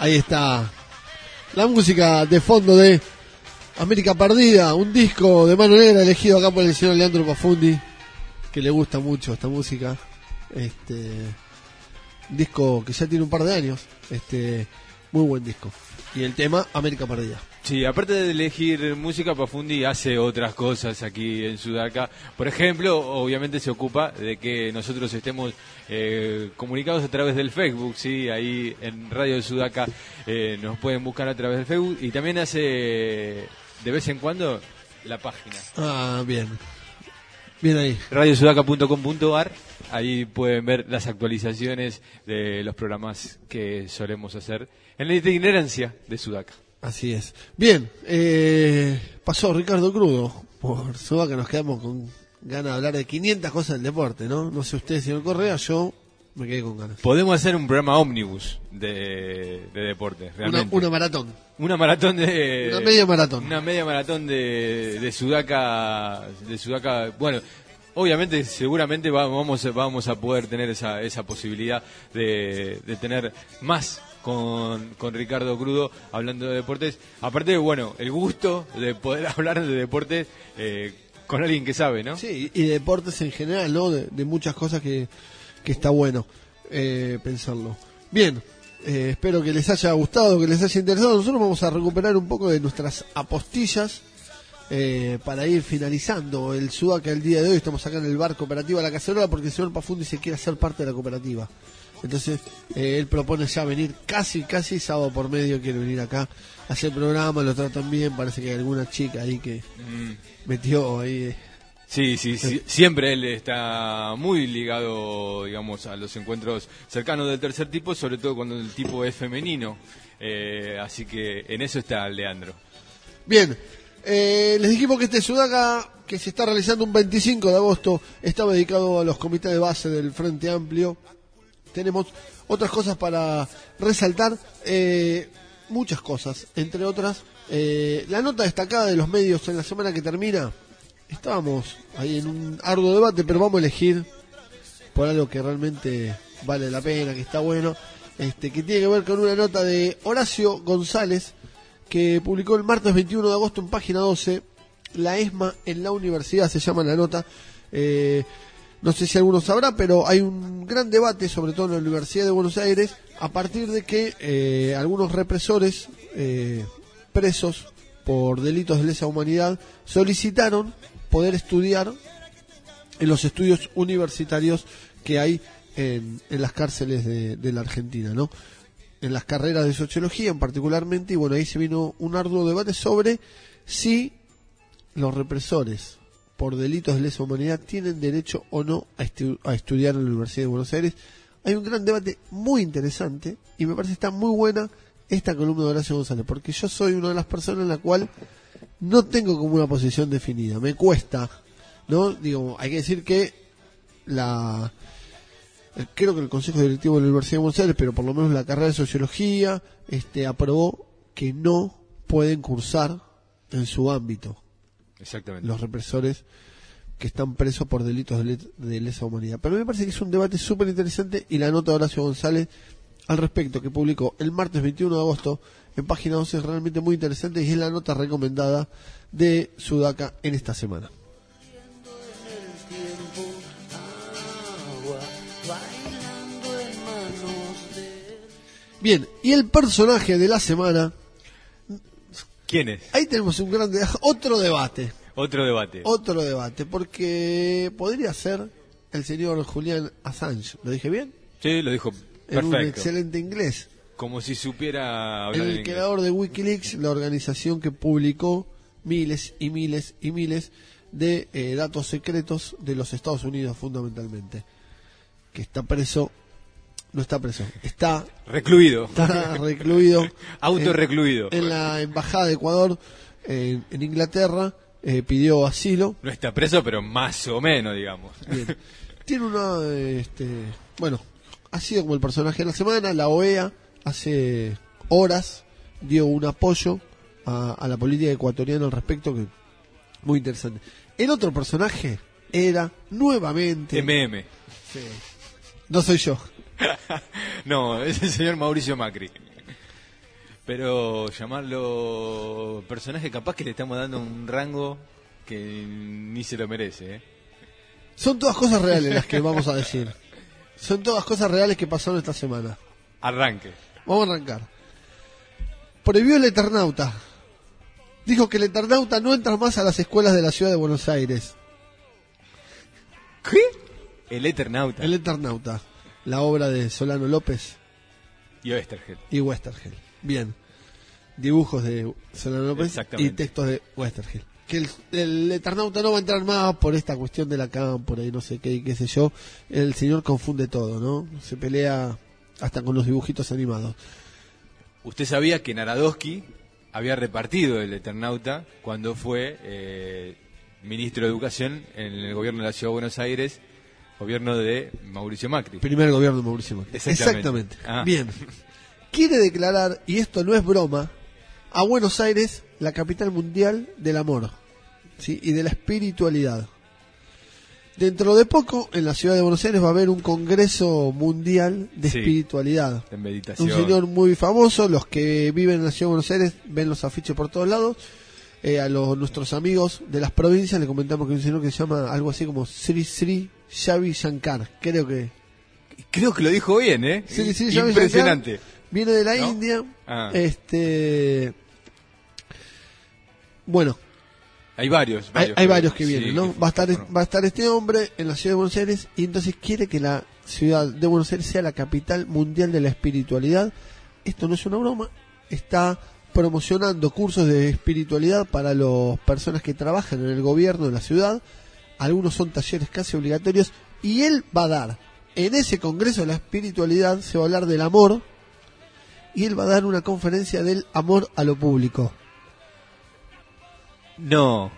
Ahí está la música de fondo de América Perdida, un disco de Mano Negra elegido acá por el señor Leandro Pafundi, que le gusta mucho esta música. Un disco que ya tiene un par de años, muy buen disco. Y el tema América Perdida. Sí, aparte de elegir música, Pafundi hace otras cosas aquí en Sudaca. Por ejemplo, obviamente se ocupa de que nosotros estemos comunicados a través del Facebook, sí, ahí en Radio de Sudaca nos pueden buscar a través del Facebook, y también hace de vez en cuando la página. Ah, bien. Bien ahí. radiosudaca.com.ar, ahí pueden ver las actualizaciones de los programas que solemos hacer en la itinerancia de Sudaca. Así es. Bien, pasó Ricardo Crudo por Sudaca, nos quedamos con ganas de hablar de 500 cosas del deporte, ¿no? No sé usted, señor Correa, yo me quedé con ganas. Podemos hacer un programa ómnibus de deporte, realmente. Una maratón. Una maratón de... Una media maratón. Una media maratón de Sudaca. De Sudaca, bueno... Obviamente, seguramente vamos a poder tener esa posibilidad de tener más con Ricardo Crudo hablando de deportes. Aparte, bueno, el gusto de poder hablar de deportes con alguien que sabe, ¿no? Sí, y de deportes en general, ¿no? De muchas cosas que está bueno pensarlo. Bien, espero que les haya gustado, que les haya interesado. Nosotros vamos a recuperar un poco de nuestras apostillas para ir finalizando el Sudaca el día de hoy. Estamos acá en el bar Cooperativa La Cacerola porque el señor Pafundi se quiere hacer parte de la cooperativa. Entonces él propone ya venir casi sábado por medio, quiere venir acá a hacer programa, lo tratan bien, parece que hay alguna chica ahí que metió ahí. Sí, siempre él está muy ligado, digamos, a los encuentros cercanos del tercer tipo, sobre todo cuando el tipo es femenino, así que en eso está Leandro. Bien. Les dijimos que este Sudaca, que se está realizando un 25 de agosto, estaba dedicado a los comités de base del Frente Amplio. Tenemos otras cosas para resaltar, muchas cosas, entre otras, la nota destacada de los medios en la semana que termina. Estábamos ahí en un arduo debate, pero vamos a elegir por algo que realmente vale la pena, que está bueno, que tiene que ver con una nota de Horacio González, que publicó el martes 21 de agosto en página 12, la ESMA en la universidad, se llama la nota. No sé si alguno sabrá, pero hay un gran debate, sobre todo en la Universidad de Buenos Aires, a partir de que algunos represores presos por delitos de lesa humanidad solicitaron poder estudiar en los estudios universitarios que hay en las cárceles de la Argentina, ¿no? En las carreras de sociología particularmente, y bueno, ahí se vino un arduo debate sobre si los represores por delitos de lesa humanidad tienen derecho o no a estudiar en la Universidad de Buenos Aires. Hay un gran debate muy interesante y me parece que está muy buena esta columna de Horacio González, porque yo soy una de las personas en la cual no tengo como una posición definida, me cuesta, ¿no? Digo, hay que decir que creo que el Consejo Directivo de la Universidad de Buenos Aires, pero por lo menos la carrera de Sociología, aprobó que no pueden cursar en su ámbito. Exactamente. Los represores que están presos por delitos de lesa humanidad. Pero me parece que es un debate súper interesante, y la nota de Horacio González al respecto, que publicó el martes 21 de agosto en página 12, es realmente muy interesante y es la nota recomendada de Sudaca en esta semana. Bien, y el personaje de la semana... ¿Quién es? Ahí tenemos un gran otro debate, porque podría ser el señor Julian Assange. ¿Lo dije bien? Sí, lo dijo perfecto. En un excelente inglés. Como si supiera hablar el creador de Wikileaks, la organización que publicó miles y miles y miles de datos secretos de los Estados Unidos, fundamentalmente. Que está preso... No está preso, está recluido. Autorrecluido. En la embajada de Ecuador en Inglaterra, pidió asilo. No está preso, pero más o menos, digamos. Bien. Tiene una bueno, ha sido como el personaje de la semana. La OEA hace horas dio un apoyo a la política ecuatoriana al respecto, que muy interesante. El otro personaje era nuevamente MM. Sí. No soy yo. No, es el señor Mauricio Macri. Pero llamarlo personaje, capaz que le estamos dando un rango que ni se lo merece, ¿eh? Son todas cosas reales las que vamos a decir. Son todas cosas reales que pasaron esta semana. Arranque. Vamos a arrancar. Prohibió el Eternauta. Dijo que el Eternauta no entra más a las escuelas de la ciudad de Buenos Aires. ¿Qué? El Eternauta. El Eternauta. La obra de Solano López. Y Westergel. Y Westergel. Bien. Dibujos de Solano López y textos de Westergel. Que el Eternauta no va a entrar más por esta cuestión de la cámpora y no sé qué, y qué sé yo. El señor confunde todo, ¿no? Se pelea hasta con los dibujitos animados. ¿Usted sabía que Narodowski había repartido el Eternauta cuando fue ministro de Educación en el gobierno de la Ciudad de Buenos Aires, gobierno de Mauricio Macri? Primer gobierno de Mauricio Macri. Exactamente. Ah. Bien. Quiere declarar, y esto no es broma, a Buenos Aires la capital mundial del amor, ¿sí? Y de la espiritualidad. Dentro de poco, en la ciudad de Buenos Aires va a haber un congreso mundial de espiritualidad. De meditación. Un señor muy famoso, los que viven en la ciudad de Buenos Aires ven los afiches por todos lados. Nuestros amigos de las provincias le comentamos que hay un señor que se llama algo así como Sri Sri Shavi Shankar. Creo que lo dijo bien, ¿eh? Sri Sri impresionante. Shankar, viene de la India. Bueno. Hay varios que vienen, ¿no? Va a estar este hombre en la ciudad de Buenos Aires y entonces quiere que la ciudad de Buenos Aires sea la capital mundial de la espiritualidad. Esto no es una broma, está promocionando cursos de espiritualidad para las personas que trabajan en el gobierno de la ciudad. Algunos son talleres casi obligatorios y él va a dar, en ese congreso de la espiritualidad se va a hablar del amor y él va a dar una conferencia del amor a lo público. No,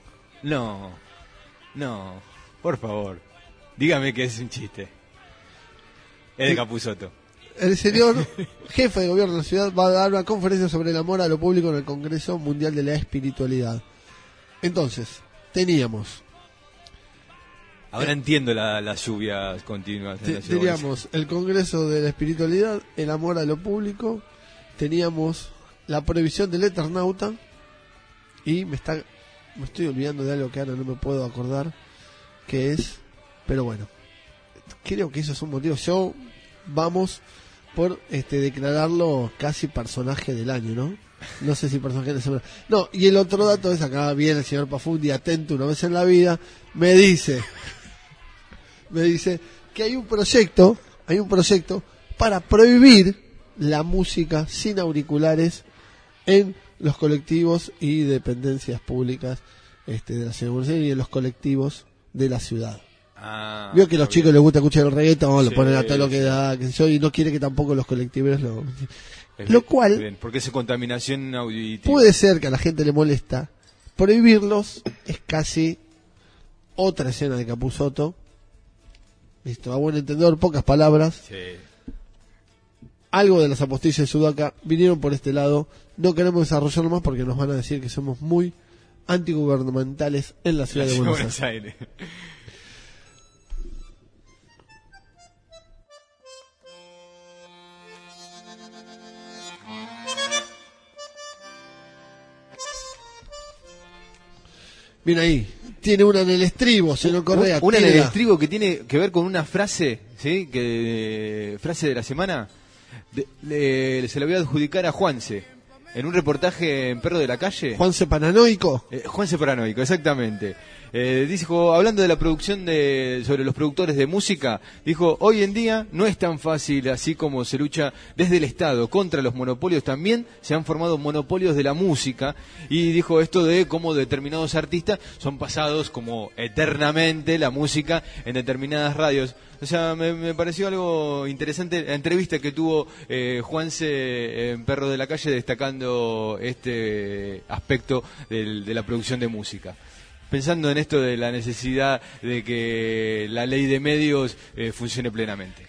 por favor, dígame que es un chiste. Es de Capusotto. El señor jefe de gobierno de la ciudad va a dar una conferencia sobre el amor a lo público en el Congreso Mundial de la Espiritualidad. Entonces, teníamos... Ahora entiendo las lluvias continuas. Teníamos el Congreso de la Espiritualidad, el amor a lo público, teníamos la prohibición del Eternauta, y me estoy olvidando de algo que ahora no me puedo acordar qué es, pero bueno, creo que esos son motivos. Vamos por declararlo casi personaje del año, ¿no? No sé si personaje de la semana. No, y el otro dato es, acá viene el señor Pafundi, atento una vez en la vida, me dice que hay un proyecto para prohibir la música sin auriculares en los colectivos y dependencias públicas de la ciudad de Buenos Aires y en los colectivos de la ciudad. Vio que a los chicos les gusta escuchar el reggaetón, lo ponen a todo lo que da, qué sé yo, y no quiere que tampoco los colectiveros lo cual bien, porque esa contaminación auditiva puede ser que a la gente le molesta. Prohibirlos es casi otra escena de Capusotto. Listo, a buen entendedor, pocas palabras. Sí. Algo de las apostillas de Sudaca vinieron por este lado. No queremos desarrollarlo más porque nos van a decir que somos muy antigubernamentales en la ciudad de Buenos Aires. Bien ahí. Tiene una en el estribo, señor Correa. Una en el estribo que tiene que ver con una frase, ¿sí? Frase de la semana. Se la voy a adjudicar a Juanse. En un reportaje en Perro de la Calle. Juanse Paranoico. Juanse Paranoico, exactamente. Dijo, hablando de la producción sobre los productores de música, dijo, hoy en día no es tan fácil, así como se lucha desde el Estado contra los monopolios, también se han formado monopolios de la música, y dijo esto de cómo determinados artistas son pasados como eternamente la música en determinadas radios. O sea, me pareció algo interesante la entrevista que tuvo Juanse en Perro de la Calle destacando este aspecto de la producción de música. Pensando en esto de la necesidad de que la ley de medios funcione plenamente.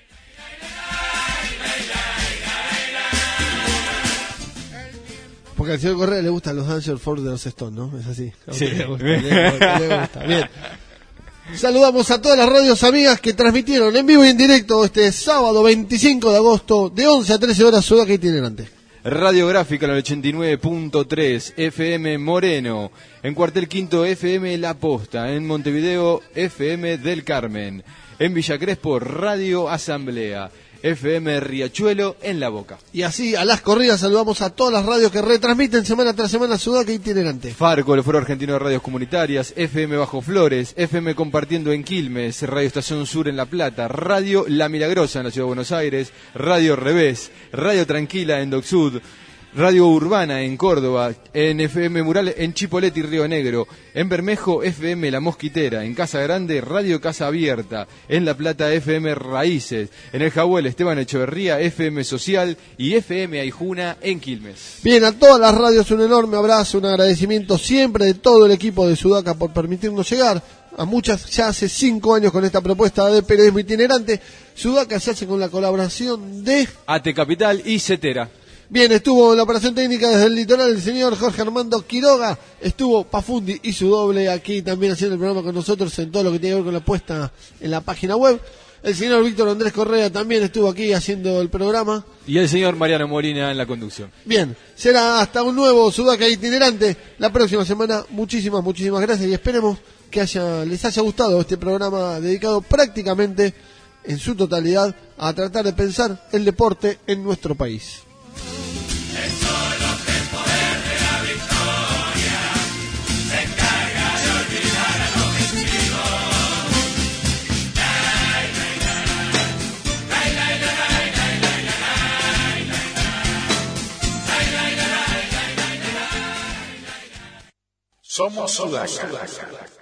Porque al señor Correa le gustan los Dancers for de los Stones, ¿no? Es así. Sí. Le gusta. Bien. Saludamos a todas las radios amigas que transmitieron en vivo y en directo este sábado 25 de agosto de 11 a 13 horas Sudaca Itinerante. Radiográfica en el 89.3, FM Moreno. En Cuartel Quinto, FM La Posta. En Montevideo, FM del Carmen. En Villa Crespo, Radio Asamblea. FM Riachuelo en La Boca. Y así, a las corridas, saludamos a todas las radios que retransmiten semana tras semana Sudaca Itinerante. Farco, el Foro Argentino de Radios Comunitarias, FM Bajo Flores, FM Compartiendo en Quilmes, Radio Estación Sur en La Plata, Radio La Milagrosa en la Ciudad de Buenos Aires, Radio Revés, Radio Tranquila en Doc Sud, Radio Urbana en Córdoba, en FM Mural en Chipoleti y Río Negro, en Bermejo FM La Mosquitera, en Casa Grande Radio Casa Abierta, en La Plata FM Raíces, en el Jahuel Esteban Echeverría FM Social y FM Aijuna en Quilmes. Bien, a todas las radios un enorme abrazo, un agradecimiento siempre de todo el equipo de Sudaca por permitirnos llegar a muchas, ya hace 5 años con esta propuesta de periodismo itinerante. Sudaca se hace con la colaboración de AT Capital y Cetera. Bien, estuvo en la operación técnica desde el litoral el señor Jorge Armando Quiroga, estuvo Pafundi y su doble aquí también haciendo el programa con nosotros en todo lo que tiene que ver con la puesta en la página web. El señor Víctor Andrés Correa también estuvo aquí haciendo el programa. Y el señor Mariano Molina en la conducción. Bien, será hasta un nuevo Sudaca Itinerante la próxima semana. Muchísimas gracias y esperemos que les haya gustado este programa dedicado prácticamente en su totalidad a tratar de pensar el deporte en nuestro país. Es solo que el poder de la victoria se encarga de olvidar al ofensivo. Somos Sudaca.